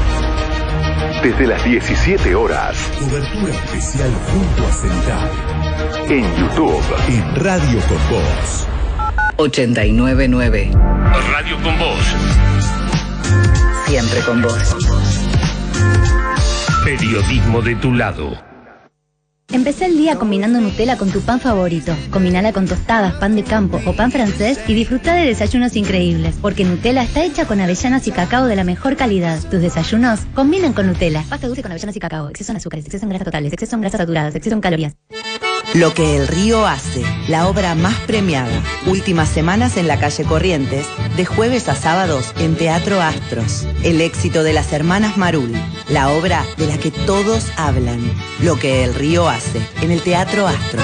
Desde las diecisiete horas. Cobertura especial junto a Central. En YouTube. En Radio con Vos. ochenta y nueve nueve. Radio con Vos. Siempre con vos. Periodismo de tu lado. Empecé el día combinando Nutella con tu pan favorito. Combinala con tostadas, pan de campo o pan francés y disfruta de desayunos increíbles. Porque Nutella está hecha con avellanas y cacao de la mejor calidad. Tus desayunos combinan con Nutella. Pasta dulce con avellanas y cacao. Exceso en azúcares, exceso en grasas totales, exceso en grasas saturadas, exceso en calorías. Lo que el río hace, la obra más premiada. Últimas semanas en la calle Corrientes, de jueves a sábados en Teatro Astros. El éxito de las hermanas Marul, la obra de la que todos hablan. Lo que el río hace, en el Teatro Astros.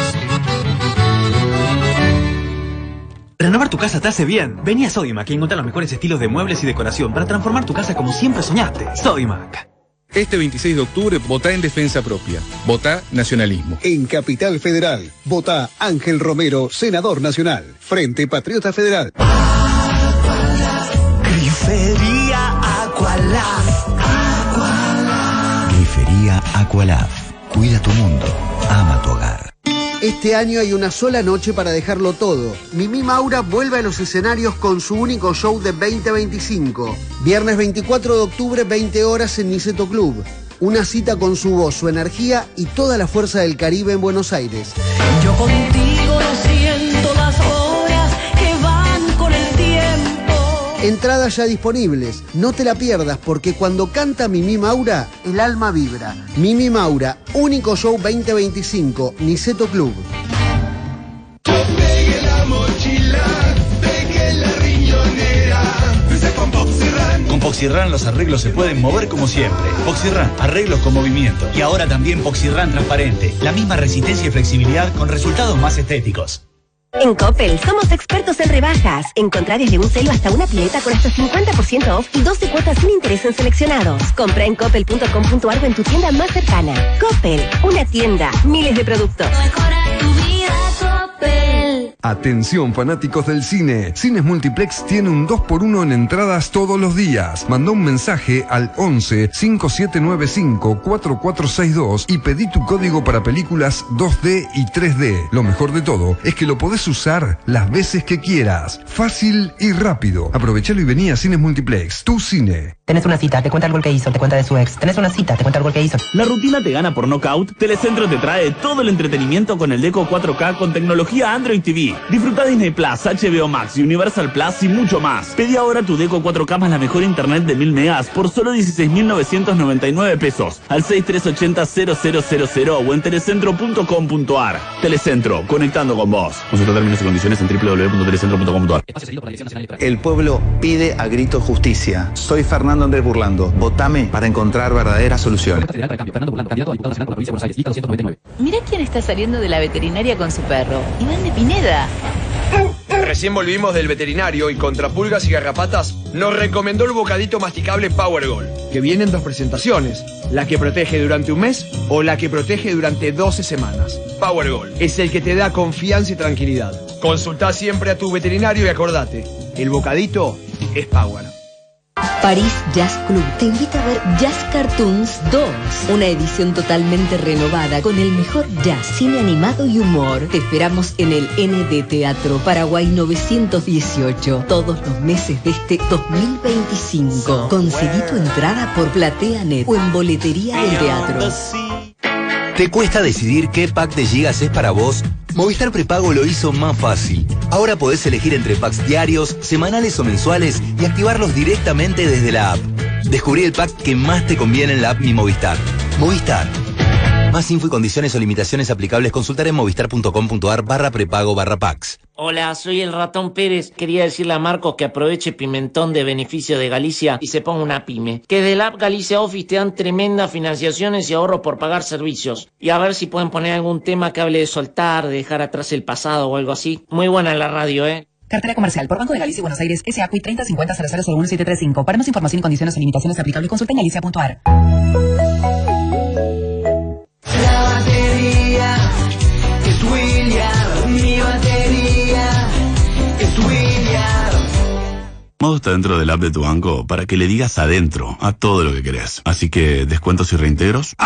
Renovar tu casa te hace bien. Vení a Sodimac y encontrá los mejores estilos de muebles y decoración para transformar tu casa como siempre soñaste. Sodimac. Este veintiséis de octubre, votá en defensa propia. Votá nacionalismo. En Capital Federal, votá Ángel Romero, senador nacional. Frente Patriota Federal. Grifería Aqualaf. Aqualaf. Grifería Aqualaf. Cuida tu mundo. Ama tu hogar. Este año hay una sola noche para dejarlo todo. Mimi Maura vuelve a los escenarios con su único show de veinte veinticinco. Viernes veinticuatro de octubre, veinte horas en Niceto Club. Una cita con su voz, su energía y toda la fuerza del Caribe en Buenos Aires. Yo contigo no siento las horas que van con el tiempo. Entradas ya disponibles. No te la pierdas porque cuando canta Mimi Maura, el alma vibra. Mimi Maura, único show veinte veinticinco, Niceto Club. Pegué la mochila, pegué la riñonera. Con Poxirran. Con Poxirran los arreglos se pueden mover como siempre. Poxirran, arreglos con movimiento. Y ahora también Poxirran transparente. La misma resistencia y flexibilidad con resultados más estéticos. En Coppel somos expertos en rebajas. Encontrá desde un celo hasta una pileta con hasta cincuenta por ciento off y doce cuotas sin interés en seleccionados. Compra en coppel punto com punto ar o en tu tienda más cercana. Coppel, una tienda, miles de productos. Mejora tu vida, Coppel. Atención fanáticos del cine. Cines Multiplex tiene un dos por uno en entradas todos los días. Manda un mensaje al once, cinco siete nueve cinco, cuatro cuatro seis dos y pedí tu código para películas dos D y tres D. Lo mejor de todo es que lo podés usar las veces que quieras. Fácil y rápido. Aprovechalo y vení a Cines Multiplex. Tu cine. Tenés una cita, te cuenta algo que hizo, te cuenta de su ex. Tenés una cita, te cuenta algo que hizo. ¿La rutina te gana por knockout? Telecentro te trae todo el entretenimiento con el Deco cuatro K con tecnología Android T V. Disfruta Disney Plus, H B O Max, Universal Plus y mucho más. Pedí ahora tu Deco cuatro K más la mejor internet de mil megas por solo dieciséis mil novecientos noventa y nueve pesos al seis tres ocho cero cero cero cero cero o en telecentro punto com punto ar. Telecentro, conectando con vos. Consulta términos y condiciones en doble u doble u doble u punto telecentro punto com punto ar. El pueblo pide a grito justicia. Soy Fernando Andrés Burlando. Votame para encontrar verdaderas soluciones. Mirá quién está saliendo de la veterinaria con su perro. Iván de Pineda. Recién volvimos del veterinario y contra pulgas y garrapatas nos recomendó el bocadito masticable Power Gold, que viene en dos presentaciones, la que protege durante un mes o la que protege durante doce semanas. Power Gold es el que te da confianza y tranquilidad. Consultá siempre a tu veterinario y acordate, el bocadito es Power. París Jazz Club te invita a ver Jazz Cartoons dos, una edición totalmente renovada con el mejor jazz, cine animado y humor. Te esperamos en el N D Teatro Paraguay novecientos dieciocho, todos los meses de este dos mil veinticinco. Conseguí tu entrada por PlateaNet o en boletería del teatro. ¿Te cuesta decidir qué pack de gigas es para vos? Movistar Prepago lo hizo más fácil. Ahora podés elegir entre packs diarios, semanales o mensuales y activarlos directamente desde la app. Descubrí el pack que más te conviene en la app Mi Movistar. Movistar. Más info y condiciones o limitaciones aplicables consultar en movistar punto com punto ar barra prepago barra packs. Hola, soy el Ratón Pérez. Quería decirle a Marcos que aproveche Pimentón de beneficio de Galicia y se ponga una pyme. Que de la app Galicia Office te dan tremendas financiaciones y ahorros por pagar servicios. Y a ver si pueden poner algún tema que hable de soltar, de dejar atrás el pasado o algo así. Muy buena la radio, ¿eh? Cartera comercial por Banco de Galicia y Buenos Aires, S A C U I treinta cincuenta cero cero cero uno siete tres cinco. Para más información y condiciones o limitaciones aplicables consulta en galicia punto ar. La batería es William, mi batería es William. Modo está dentro del app de tu banco para que le digas adentro a todo lo que querés. Así que descuentos y reintegros.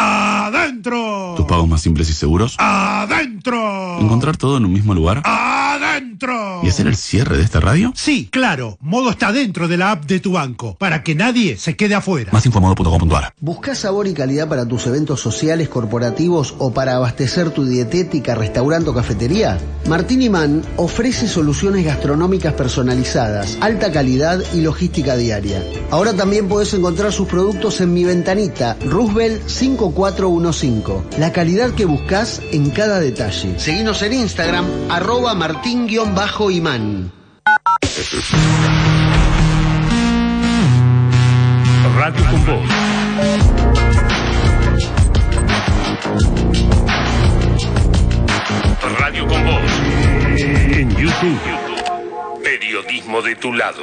¡Adentro! Tus pagos más simples y seguros. ¡Adentro! Encontrar todo en un mismo lugar. ¡Adentro! dentro! ¿Y ese era el cierre de esta radio? Sí, claro. Modo está dentro de la app de tu banco, para que nadie se quede afuera. Más info modo punto com punto a r. ¿Buscás sabor y calidad para tus eventos sociales, corporativos o para abastecer tu dietética, restaurante o cafetería? Martín Imán ofrece soluciones gastronómicas personalizadas, alta calidad y logística diaria. Ahora también podés encontrar sus productos en Mi Ventanita, Roosevelt cinco cuatro uno cinco. La calidad que buscás en cada detalle. Seguinos en Instagram, arroba martín-imán. Radio con Voz. Radio con Voz. En YouTube. Periodismo de tu lado.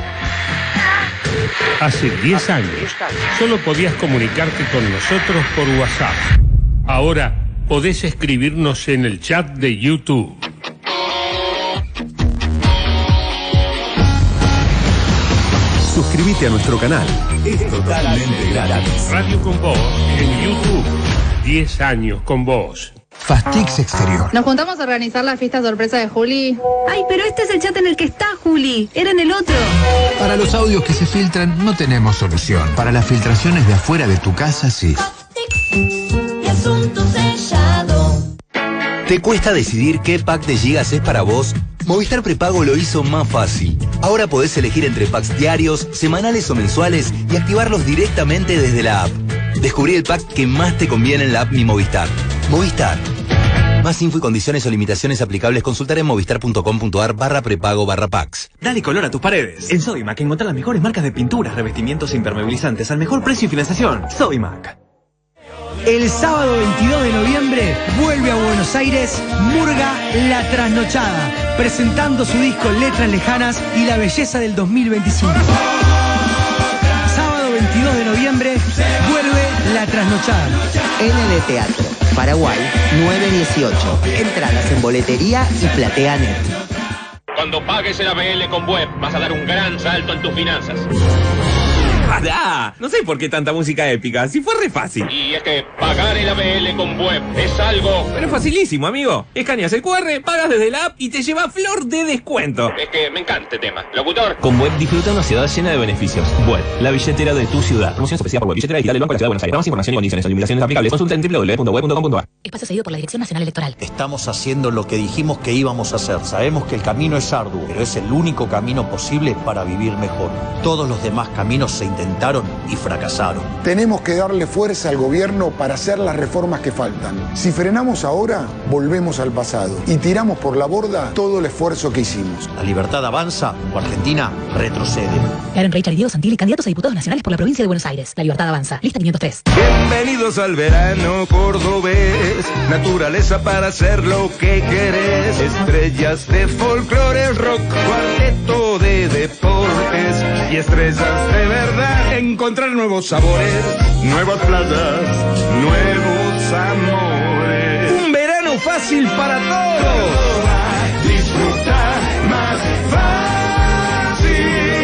Hace diez años solo podías comunicarte con nosotros por WhatsApp. Ahora podés escribirnos en el chat de YouTube. Suscríbete a nuestro canal. Es totalmente gratis. Radio con Voz en YouTube. diez años con vos. Fastix Exterior. Nos juntamos a organizar la fiesta sorpresa de Juli. Ay, pero este es el chat en el que está Juli. Era en el otro. Para los audios que se filtran no tenemos solución. Para las filtraciones de afuera de tu casa, sí. Y asunto sellado. ¿Te cuesta decidir qué pack de gigas es para vos? Movistar Prepago lo hizo más fácil. Ahora podés elegir entre packs diarios, semanales o mensuales y activarlos directamente desde la app. Descubrí el pack que más te conviene en la app Mi Movistar. Movistar. Más info y condiciones o limitaciones aplicables consultar en movistar punto com punto a r barra prepago barra packs. Dale color a tus paredes. En Sodimac encontrá las mejores marcas de pinturas, revestimientos e impermeabilizantes al mejor precio y financiación. Sodimac. El sábado veintidós de noviembre vuelve a Buenos Aires Murga La Trasnochada, presentando su disco Letras Lejanas y la belleza del dos mil veinticinco. Sábado veintidós de noviembre vuelve La Trasnochada. N D Teatro, Paraguay, nueve dieciocho. Entradas en boletería y PlateaNet. Cuando pagues el A B L con Web, vas a dar un gran salto en tus finanzas. ¡Ah! No sé por qué tanta música épica, si fue re fácil. Y es que pagar el A B L con Web es algo... Pero es facilísimo, amigo. Escaneas el cu erre, pagas desde la app y te lleva flor de descuento. Es que me encanta este tema. Locutor. Con Web disfruta una ciudad llena de beneficios. Web, la billetera de tu ciudad. Promoción ofrecida por Web, billetera digital del Banco de la Ciudad de Buenos Aires. Para más información y condiciones o limitaciones aplicables, consulta en doble u doble u doble u punto web punto com punto a r. Espacio cedido por la Dirección Nacional Electoral. Estamos haciendo lo que dijimos que íbamos a hacer. Sabemos que el camino es arduo, pero es el único camino posible para vivir mejor. Todos los demás caminos se intentaron y fracasaron. Tenemos que darle fuerza al gobierno para hacer las reformas que faltan. Si frenamos ahora, volvemos al pasado y tiramos por la borda todo el esfuerzo que hicimos. La libertad avanza o Argentina retrocede. Karen Reichard y Diego Santilli, candidatos a diputados nacionales por la provincia de Buenos Aires. La libertad avanza. Lista quinientos tres. Bienvenidos al verano cordobés. Naturaleza para hacer lo que querés. Estrellas de folclore, rock, cuarteto de deportes y estrellas de verdad. Encontrar nuevos sabores, nuevas playas, nuevos amores. Un verano fácil para todos. Disfrutar más fácil.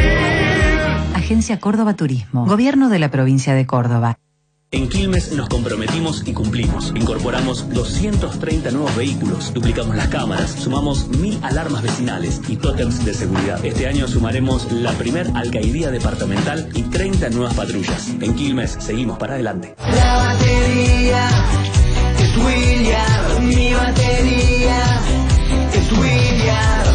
Agencia Córdoba Turismo. Gobierno de la provincia de Córdoba. En Quilmes nos comprometimos y cumplimos. Incorporamos doscientos treinta nuevos vehículos, duplicamos las cámaras, sumamos mil alarmas vecinales y tótems de seguridad. Este año sumaremos la primer alcaidía departamental y treinta nuevas patrullas. En Quilmes seguimos para adelante. La batería es William, mi batería es William.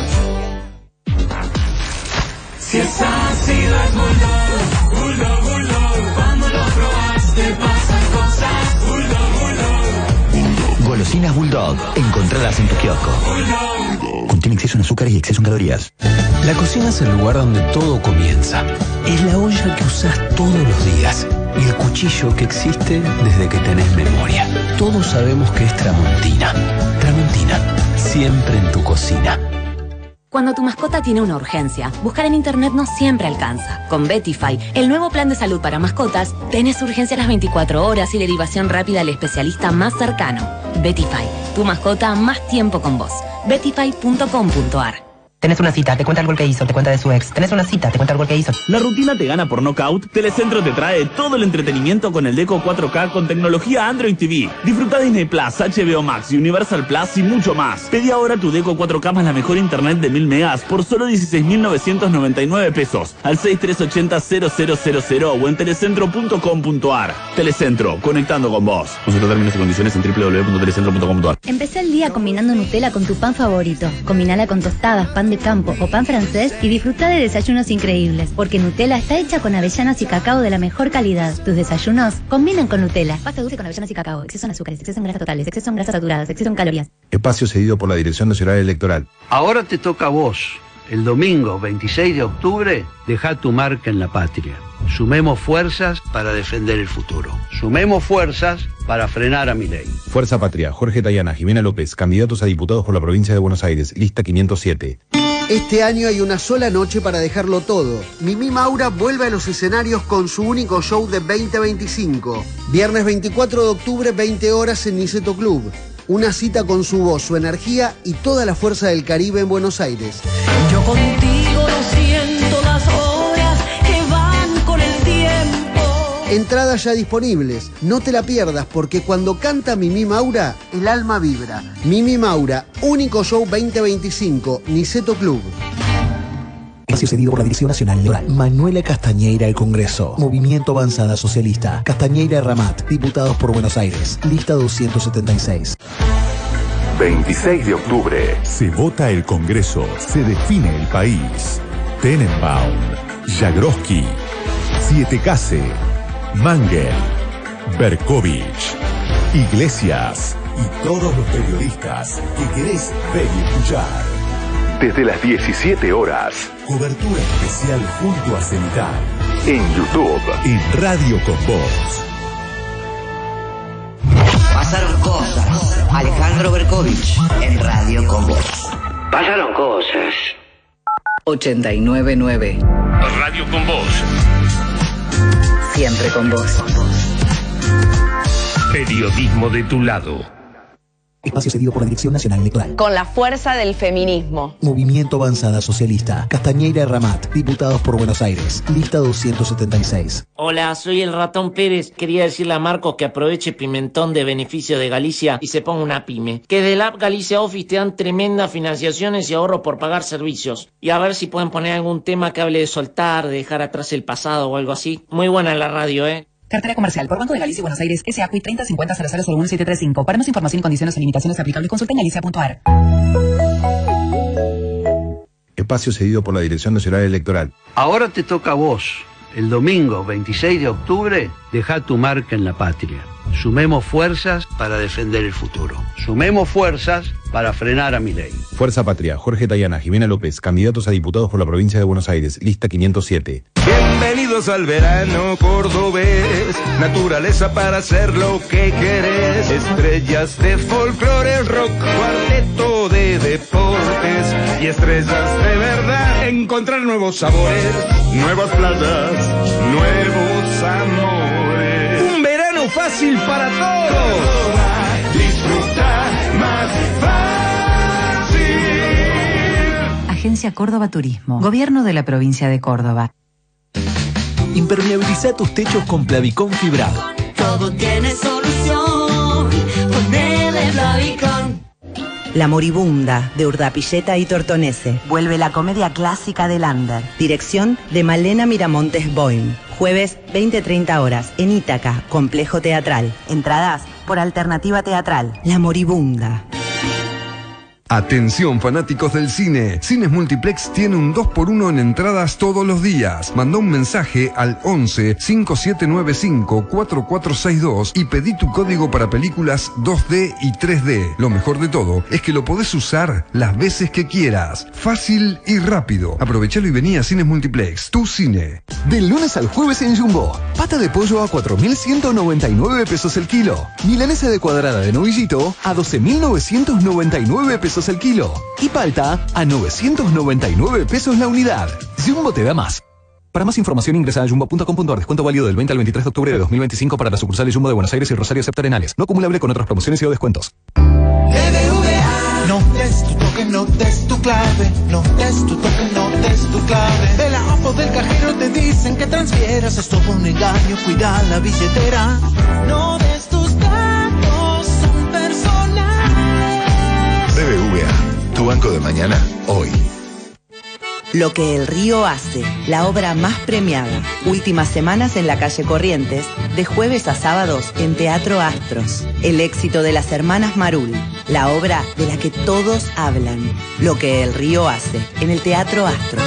Si es ácido es Bulldog, Bulldog, Bulldog. Cuando lo probaste pasan cosas. Bulldog, Bulldog. Golosinas Bulldog. Encontradas en tu kiosco. Bulldog. Contiene exceso en azúcares y exceso en calorías. La cocina es el lugar donde todo comienza. Es la olla que usás todos los días. Y el cuchillo que existe desde que tenés memoria. Todos sabemos que es Tramontina. Tramontina. Siempre en tu cocina. Cuando tu mascota tiene una urgencia, buscar en internet no siempre alcanza. Con Betify, el nuevo plan de salud para mascotas, tenés urgencia a las veinticuatro horas y derivación rápida al especialista más cercano. Betify, tu mascota más tiempo con vos. betify punto com punto a r. Tenés una cita, te cuenta el gol que hizo, te cuenta de su ex. Tenés una cita, te cuenta el gol que hizo. ¿La rutina te gana por nocaut? Telecentro te trae todo el entretenimiento con el Deco cuatro K con tecnología Android T V. Disfruta Disney Plus, H B O Max, Universal Plus y mucho más. Pedí ahora tu Deco cuatro K más la mejor internet de mil megas por solo dieciséis mil novecientos noventa y nueve pesos al seis tres ocho cero cero cero cero cero o en telecentro punto com punto ar. Telecentro, conectando con vos. Consulta términos y condiciones en doble u doble u doble u punto telecentro punto com punto ar. Empecé el día combinando Nutella con tu pan favorito. Combinala con tostadas, pan de campo o pan francés y disfruta de desayunos increíbles. Porque Nutella está hecha con avellanas y cacao de la mejor calidad. Tus desayunos combinan con Nutella. Pasta dulce con avellanas y cacao. Exceso en azúcares, exceso en grasas totales, exceso en grasas saturadas, exceso en calorías. Espacio cedido por la Dirección Nacional Electoral. Ahora te toca a vos. El domingo veintiséis de octubre, deja tu marca en la patria. Sumemos fuerzas para defender el futuro. Sumemos fuerzas para frenar a Milei. Fuerza Patria, Jorge Tayana, Jimena López, candidatos a diputados por la provincia de Buenos Aires, lista quinientos siete. Este año hay una sola noche para dejarlo todo. Mimi Maura vuelve a los escenarios con su único show de veinte veinticinco. Viernes veinticuatro de octubre, veinte horas en Niceto Club. Una cita con su voz, su energía y toda la fuerza del Caribe en Buenos Aires. Yo contigo no siento las horas que van con el tiempo. Entradas ya disponibles. No te la pierdas porque cuando canta Mimi Maura, el alma vibra. Mimi Maura, único show veinte veinticinco, Niceto Club. Espacio cedido por la Dirección Nacional Electoral. Manuela Castañeira al Congreso. Movimiento Avanzada Socialista. Castañeira Ramat. Diputados por Buenos Aires. Lista doscientos setenta y seis. veintiséis de octubre. Se vota el Congreso. Se define el país. Tenenbaum. Jagroski. Siete Case. Mangel. Berkovich. Iglesias. Y todos los periodistas que querés ver y escuchar. Desde las diecisiete horas. Cobertura especial junto a Cenital. En YouTube. En Radio con Voz. Pasaron cosas. Alejandro Berkovich. En Radio con Voz. Pasaron cosas. ochenta y nueve nueve. Radio con Voz. Siempre con vos. Periodismo de tu lado. Espacio cedido por la Dirección Nacional Electoral. Con la fuerza del feminismo. Movimiento Avanzada Socialista. Castañeira Ramat. Diputados por Buenos Aires. Lista doscientos setenta y seis. Hola, soy el Ratón Pérez. Quería decirle a Marcos que aproveche Pimentón de beneficio de Galicia y se ponga una pyme. Que de la app Galicia Office te dan tremendas financiaciones y ahorro por pagar servicios. Y a ver si pueden poner algún tema que hable de soltar, de dejar atrás el pasado o algo así. Muy buena la radio, ¿eh? Cartera comercial por Banco de Galicia y Buenos Aires, S A C U I treinta cincuenta cero cero uno siete tres cinco. Para más información y condiciones o limitaciones aplicables, consulta en galicia punto ar. Espacio cedido por la Dirección Nacional Electoral. Ahora te toca a vos. El domingo veintiséis de octubre, deja tu marca en la patria. Sumemos fuerzas para defender el futuro. Sumemos fuerzas para frenar a Milei. Fuerza Patria, Jorge Tayana, Jimena López, candidatos a diputados por la provincia de Buenos Aires, lista quinientos siete. Bienvenidos al verano cordobés, naturaleza para hacer lo que querés, estrellas de folclore, rock, cuarteto de deportes y estrellas de verdad. Encontrar nuevos sabores, nuevas playas, nuevos amores. Un verano fácil para todos. Disfrutar más fácil. Agencia Córdoba Turismo. Gobierno de la provincia de Córdoba. Impermeabiliza tus techos con Plavicón fibrado. Todo tiene solución. Ponele Plavicón. La Moribunda, de Urdapilleta y Tortonese. Vuelve la comedia clásica de Lander. Dirección de Malena Miramontes Boim. Jueves, veinte treinta horas, en Ítaca, Complejo Teatral. Entradas por Alternativa Teatral. La Moribunda. Atención fanáticos del cine, Cines Multiplex tiene un dos por uno en entradas todos los días. Manda un mensaje al once cinco siete nueve cinco cuatro cuatro seis dos y pedí tu código para películas dos D y tres D. Lo mejor de todo es que lo podés usar las veces que quieras. Fácil y rápido. Aprovechalo y vení a Cines Multiplex, tu cine. Del lunes al jueves en Jumbo. Pata de pollo a cuatro mil ciento noventa y nueve pesos el kilo. Milanesa de cuadrada de novillito a doce mil novecientos noventa y nueve pesos el kilo. Y palta a novecientos noventa y nueve pesos la unidad. Jumbo te da más. Para más información ingresa a jumbo punto com punto ar. Descuento válido del veinte al veintitrés de octubre de dos mil veinticinco para las sucursales Jumbo de Buenos Aires y Rosario Septentrionales. No acumulable con otras promociones y o descuentos. No es tu toque, no des tu clave. No des tu toque, no des tu clave. De la app o del cajero te dicen que transfieras. Es todo un engaño, cuida la billetera. No des tus datos, son personales. B B V A, tu banco de mañana, hoy. Lo que el río hace, la obra más premiada. Últimas semanas en la calle Corrientes, de jueves a sábados en Teatro Astros. El éxito de las hermanas Marul, la obra de la que todos hablan. Lo que el río hace, en el Teatro Astros.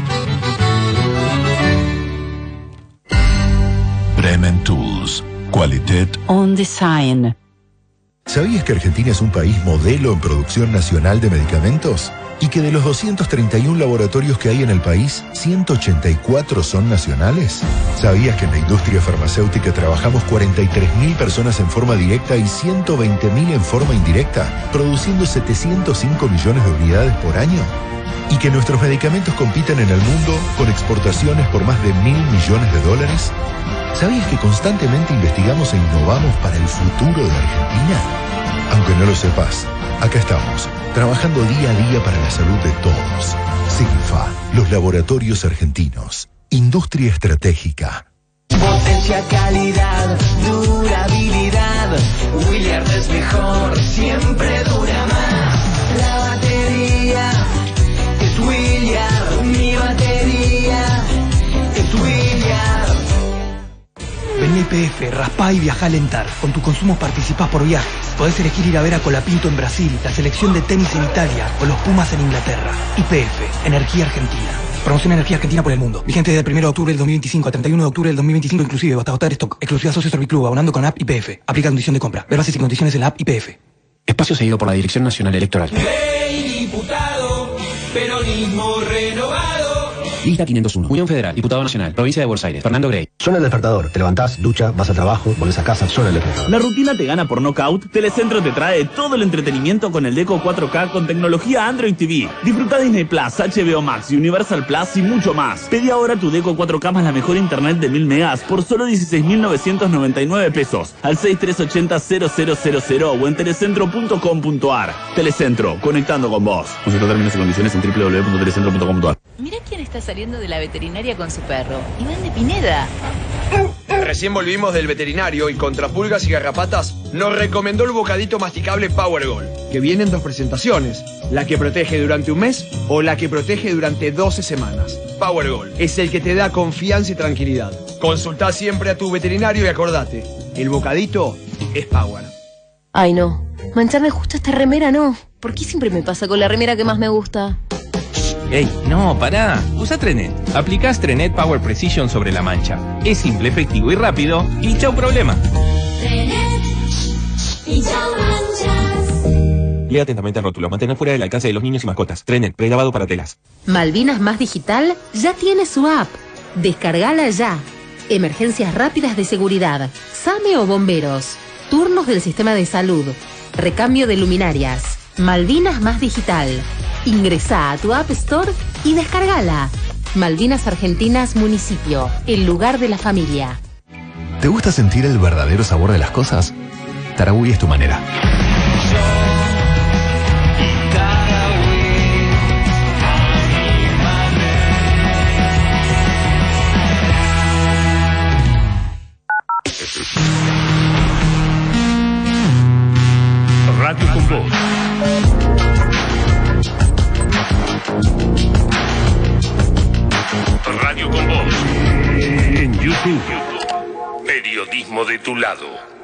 Bremen Tools, Qualität On Design. ¿Sabías que Argentina es un país modelo en producción nacional de medicamentos? Y que de los doscientos treinta y uno laboratorios que hay en el país, ciento ochenta y cuatro son nacionales. ¿Sabías que en la industria farmacéutica trabajamos cuarenta y tres mil personas en forma directa y ciento veinte mil en forma indirecta, produciendo setecientos cinco millones de unidades por año? ¿Y que nuestros medicamentos compiten en el mundo con exportaciones por más de mil millones de dólares? ¿Sabías que constantemente investigamos e innovamos para el futuro de Argentina? Aunque no lo sepas, acá estamos, trabajando día a día para la salud de todos. Sigfa, los laboratorios argentinos. Industria estratégica. Potencia, calidad, durabilidad. Williard es mejor, siempre dura más. La batería es Williard, mi batería es Williard. Vení a I P F, raspá y viajá a Alentar. Con tu consumo participás por viajes. Podés elegir ir a ver a Colapinto en Brasil, la selección de tenis en Italia o los Pumas en Inglaterra. I P F, Energía Argentina. Promoción Energía Argentina por el mundo. Vigente desde el primero de octubre del dos mil veinticinco a treinta y uno de octubre del dos mil veinticinco inclusive, hasta agotar stock. Exclusiva Socio Serviclub, abonando con app I P F. Aplica condición de compra. Ver bases y condiciones en la app I P F. Espacio seguido por la Dirección Nacional Electoral. Ley diputado, peronismo renovado. Lista quinientos uno. Unión Federal, Diputado Nacional, Provincia de Buenos Aires, Fernando Grey. Suena el despertador. Te levantás, ducha, vas al trabajo, volvés a casa, suena el despertador. ¿La rutina te gana por knockout? Telecentro te trae todo el entretenimiento con el Deco cuatro K con tecnología Android T V. Disfruta Disney Plus, H B O Max, Universal Plus y mucho más. Pedí ahora tu Deco cuatro K más la mejor internet de mil megas por solo dieciséis mil novecientos noventa y nueve pesos al seis tres ocho cero cero cero cero cero o en telecentro punto com punto ar. Telecentro, conectando con vos. Consulta términos y condiciones en w w w punto telecentro punto com punto ar. Mirá quién está saliendo de la veterinaria con su perro. Iván de Pineda. Recién volvimos del veterinario y contra pulgas y garrapatas nos recomendó el bocadito masticable Power Gold, que viene en dos presentaciones, la que protege durante un mes o la que protege durante doce semanas. Power Gold es el que te da confianza y tranquilidad. Consultá siempre a tu veterinario y acordate, el bocadito es Power. Ay, no. Mancharme justo esta remera, no. ¿Por qué siempre me pasa con la remera que más me gusta? ¡Ey, no, pará! Usa Trenet. Aplicás Trenet Power Precision sobre la mancha. Es simple, efectivo y rápido. Y chau problema. Trenet y chau manchas. Lea atentamente el rótulo. Mantener fuera del alcance de los niños y mascotas. Trenet, prelavado para telas. Malvinas Más Digital ya tiene su app. Descargala ya. Emergencias rápidas de seguridad. SAME o bomberos. Turnos del sistema de salud. Recambio de luminarias. Malvinas Más Digital. Ingresá a tu App Store y descargala. Malvinas Argentinas Municipio, el lugar de la familia. ¿Te gusta sentir el verdadero sabor de las cosas? Tarahui es tu manera. Radio con Voz. Radio con Voz. En YouTube. Periodismo de tu lado.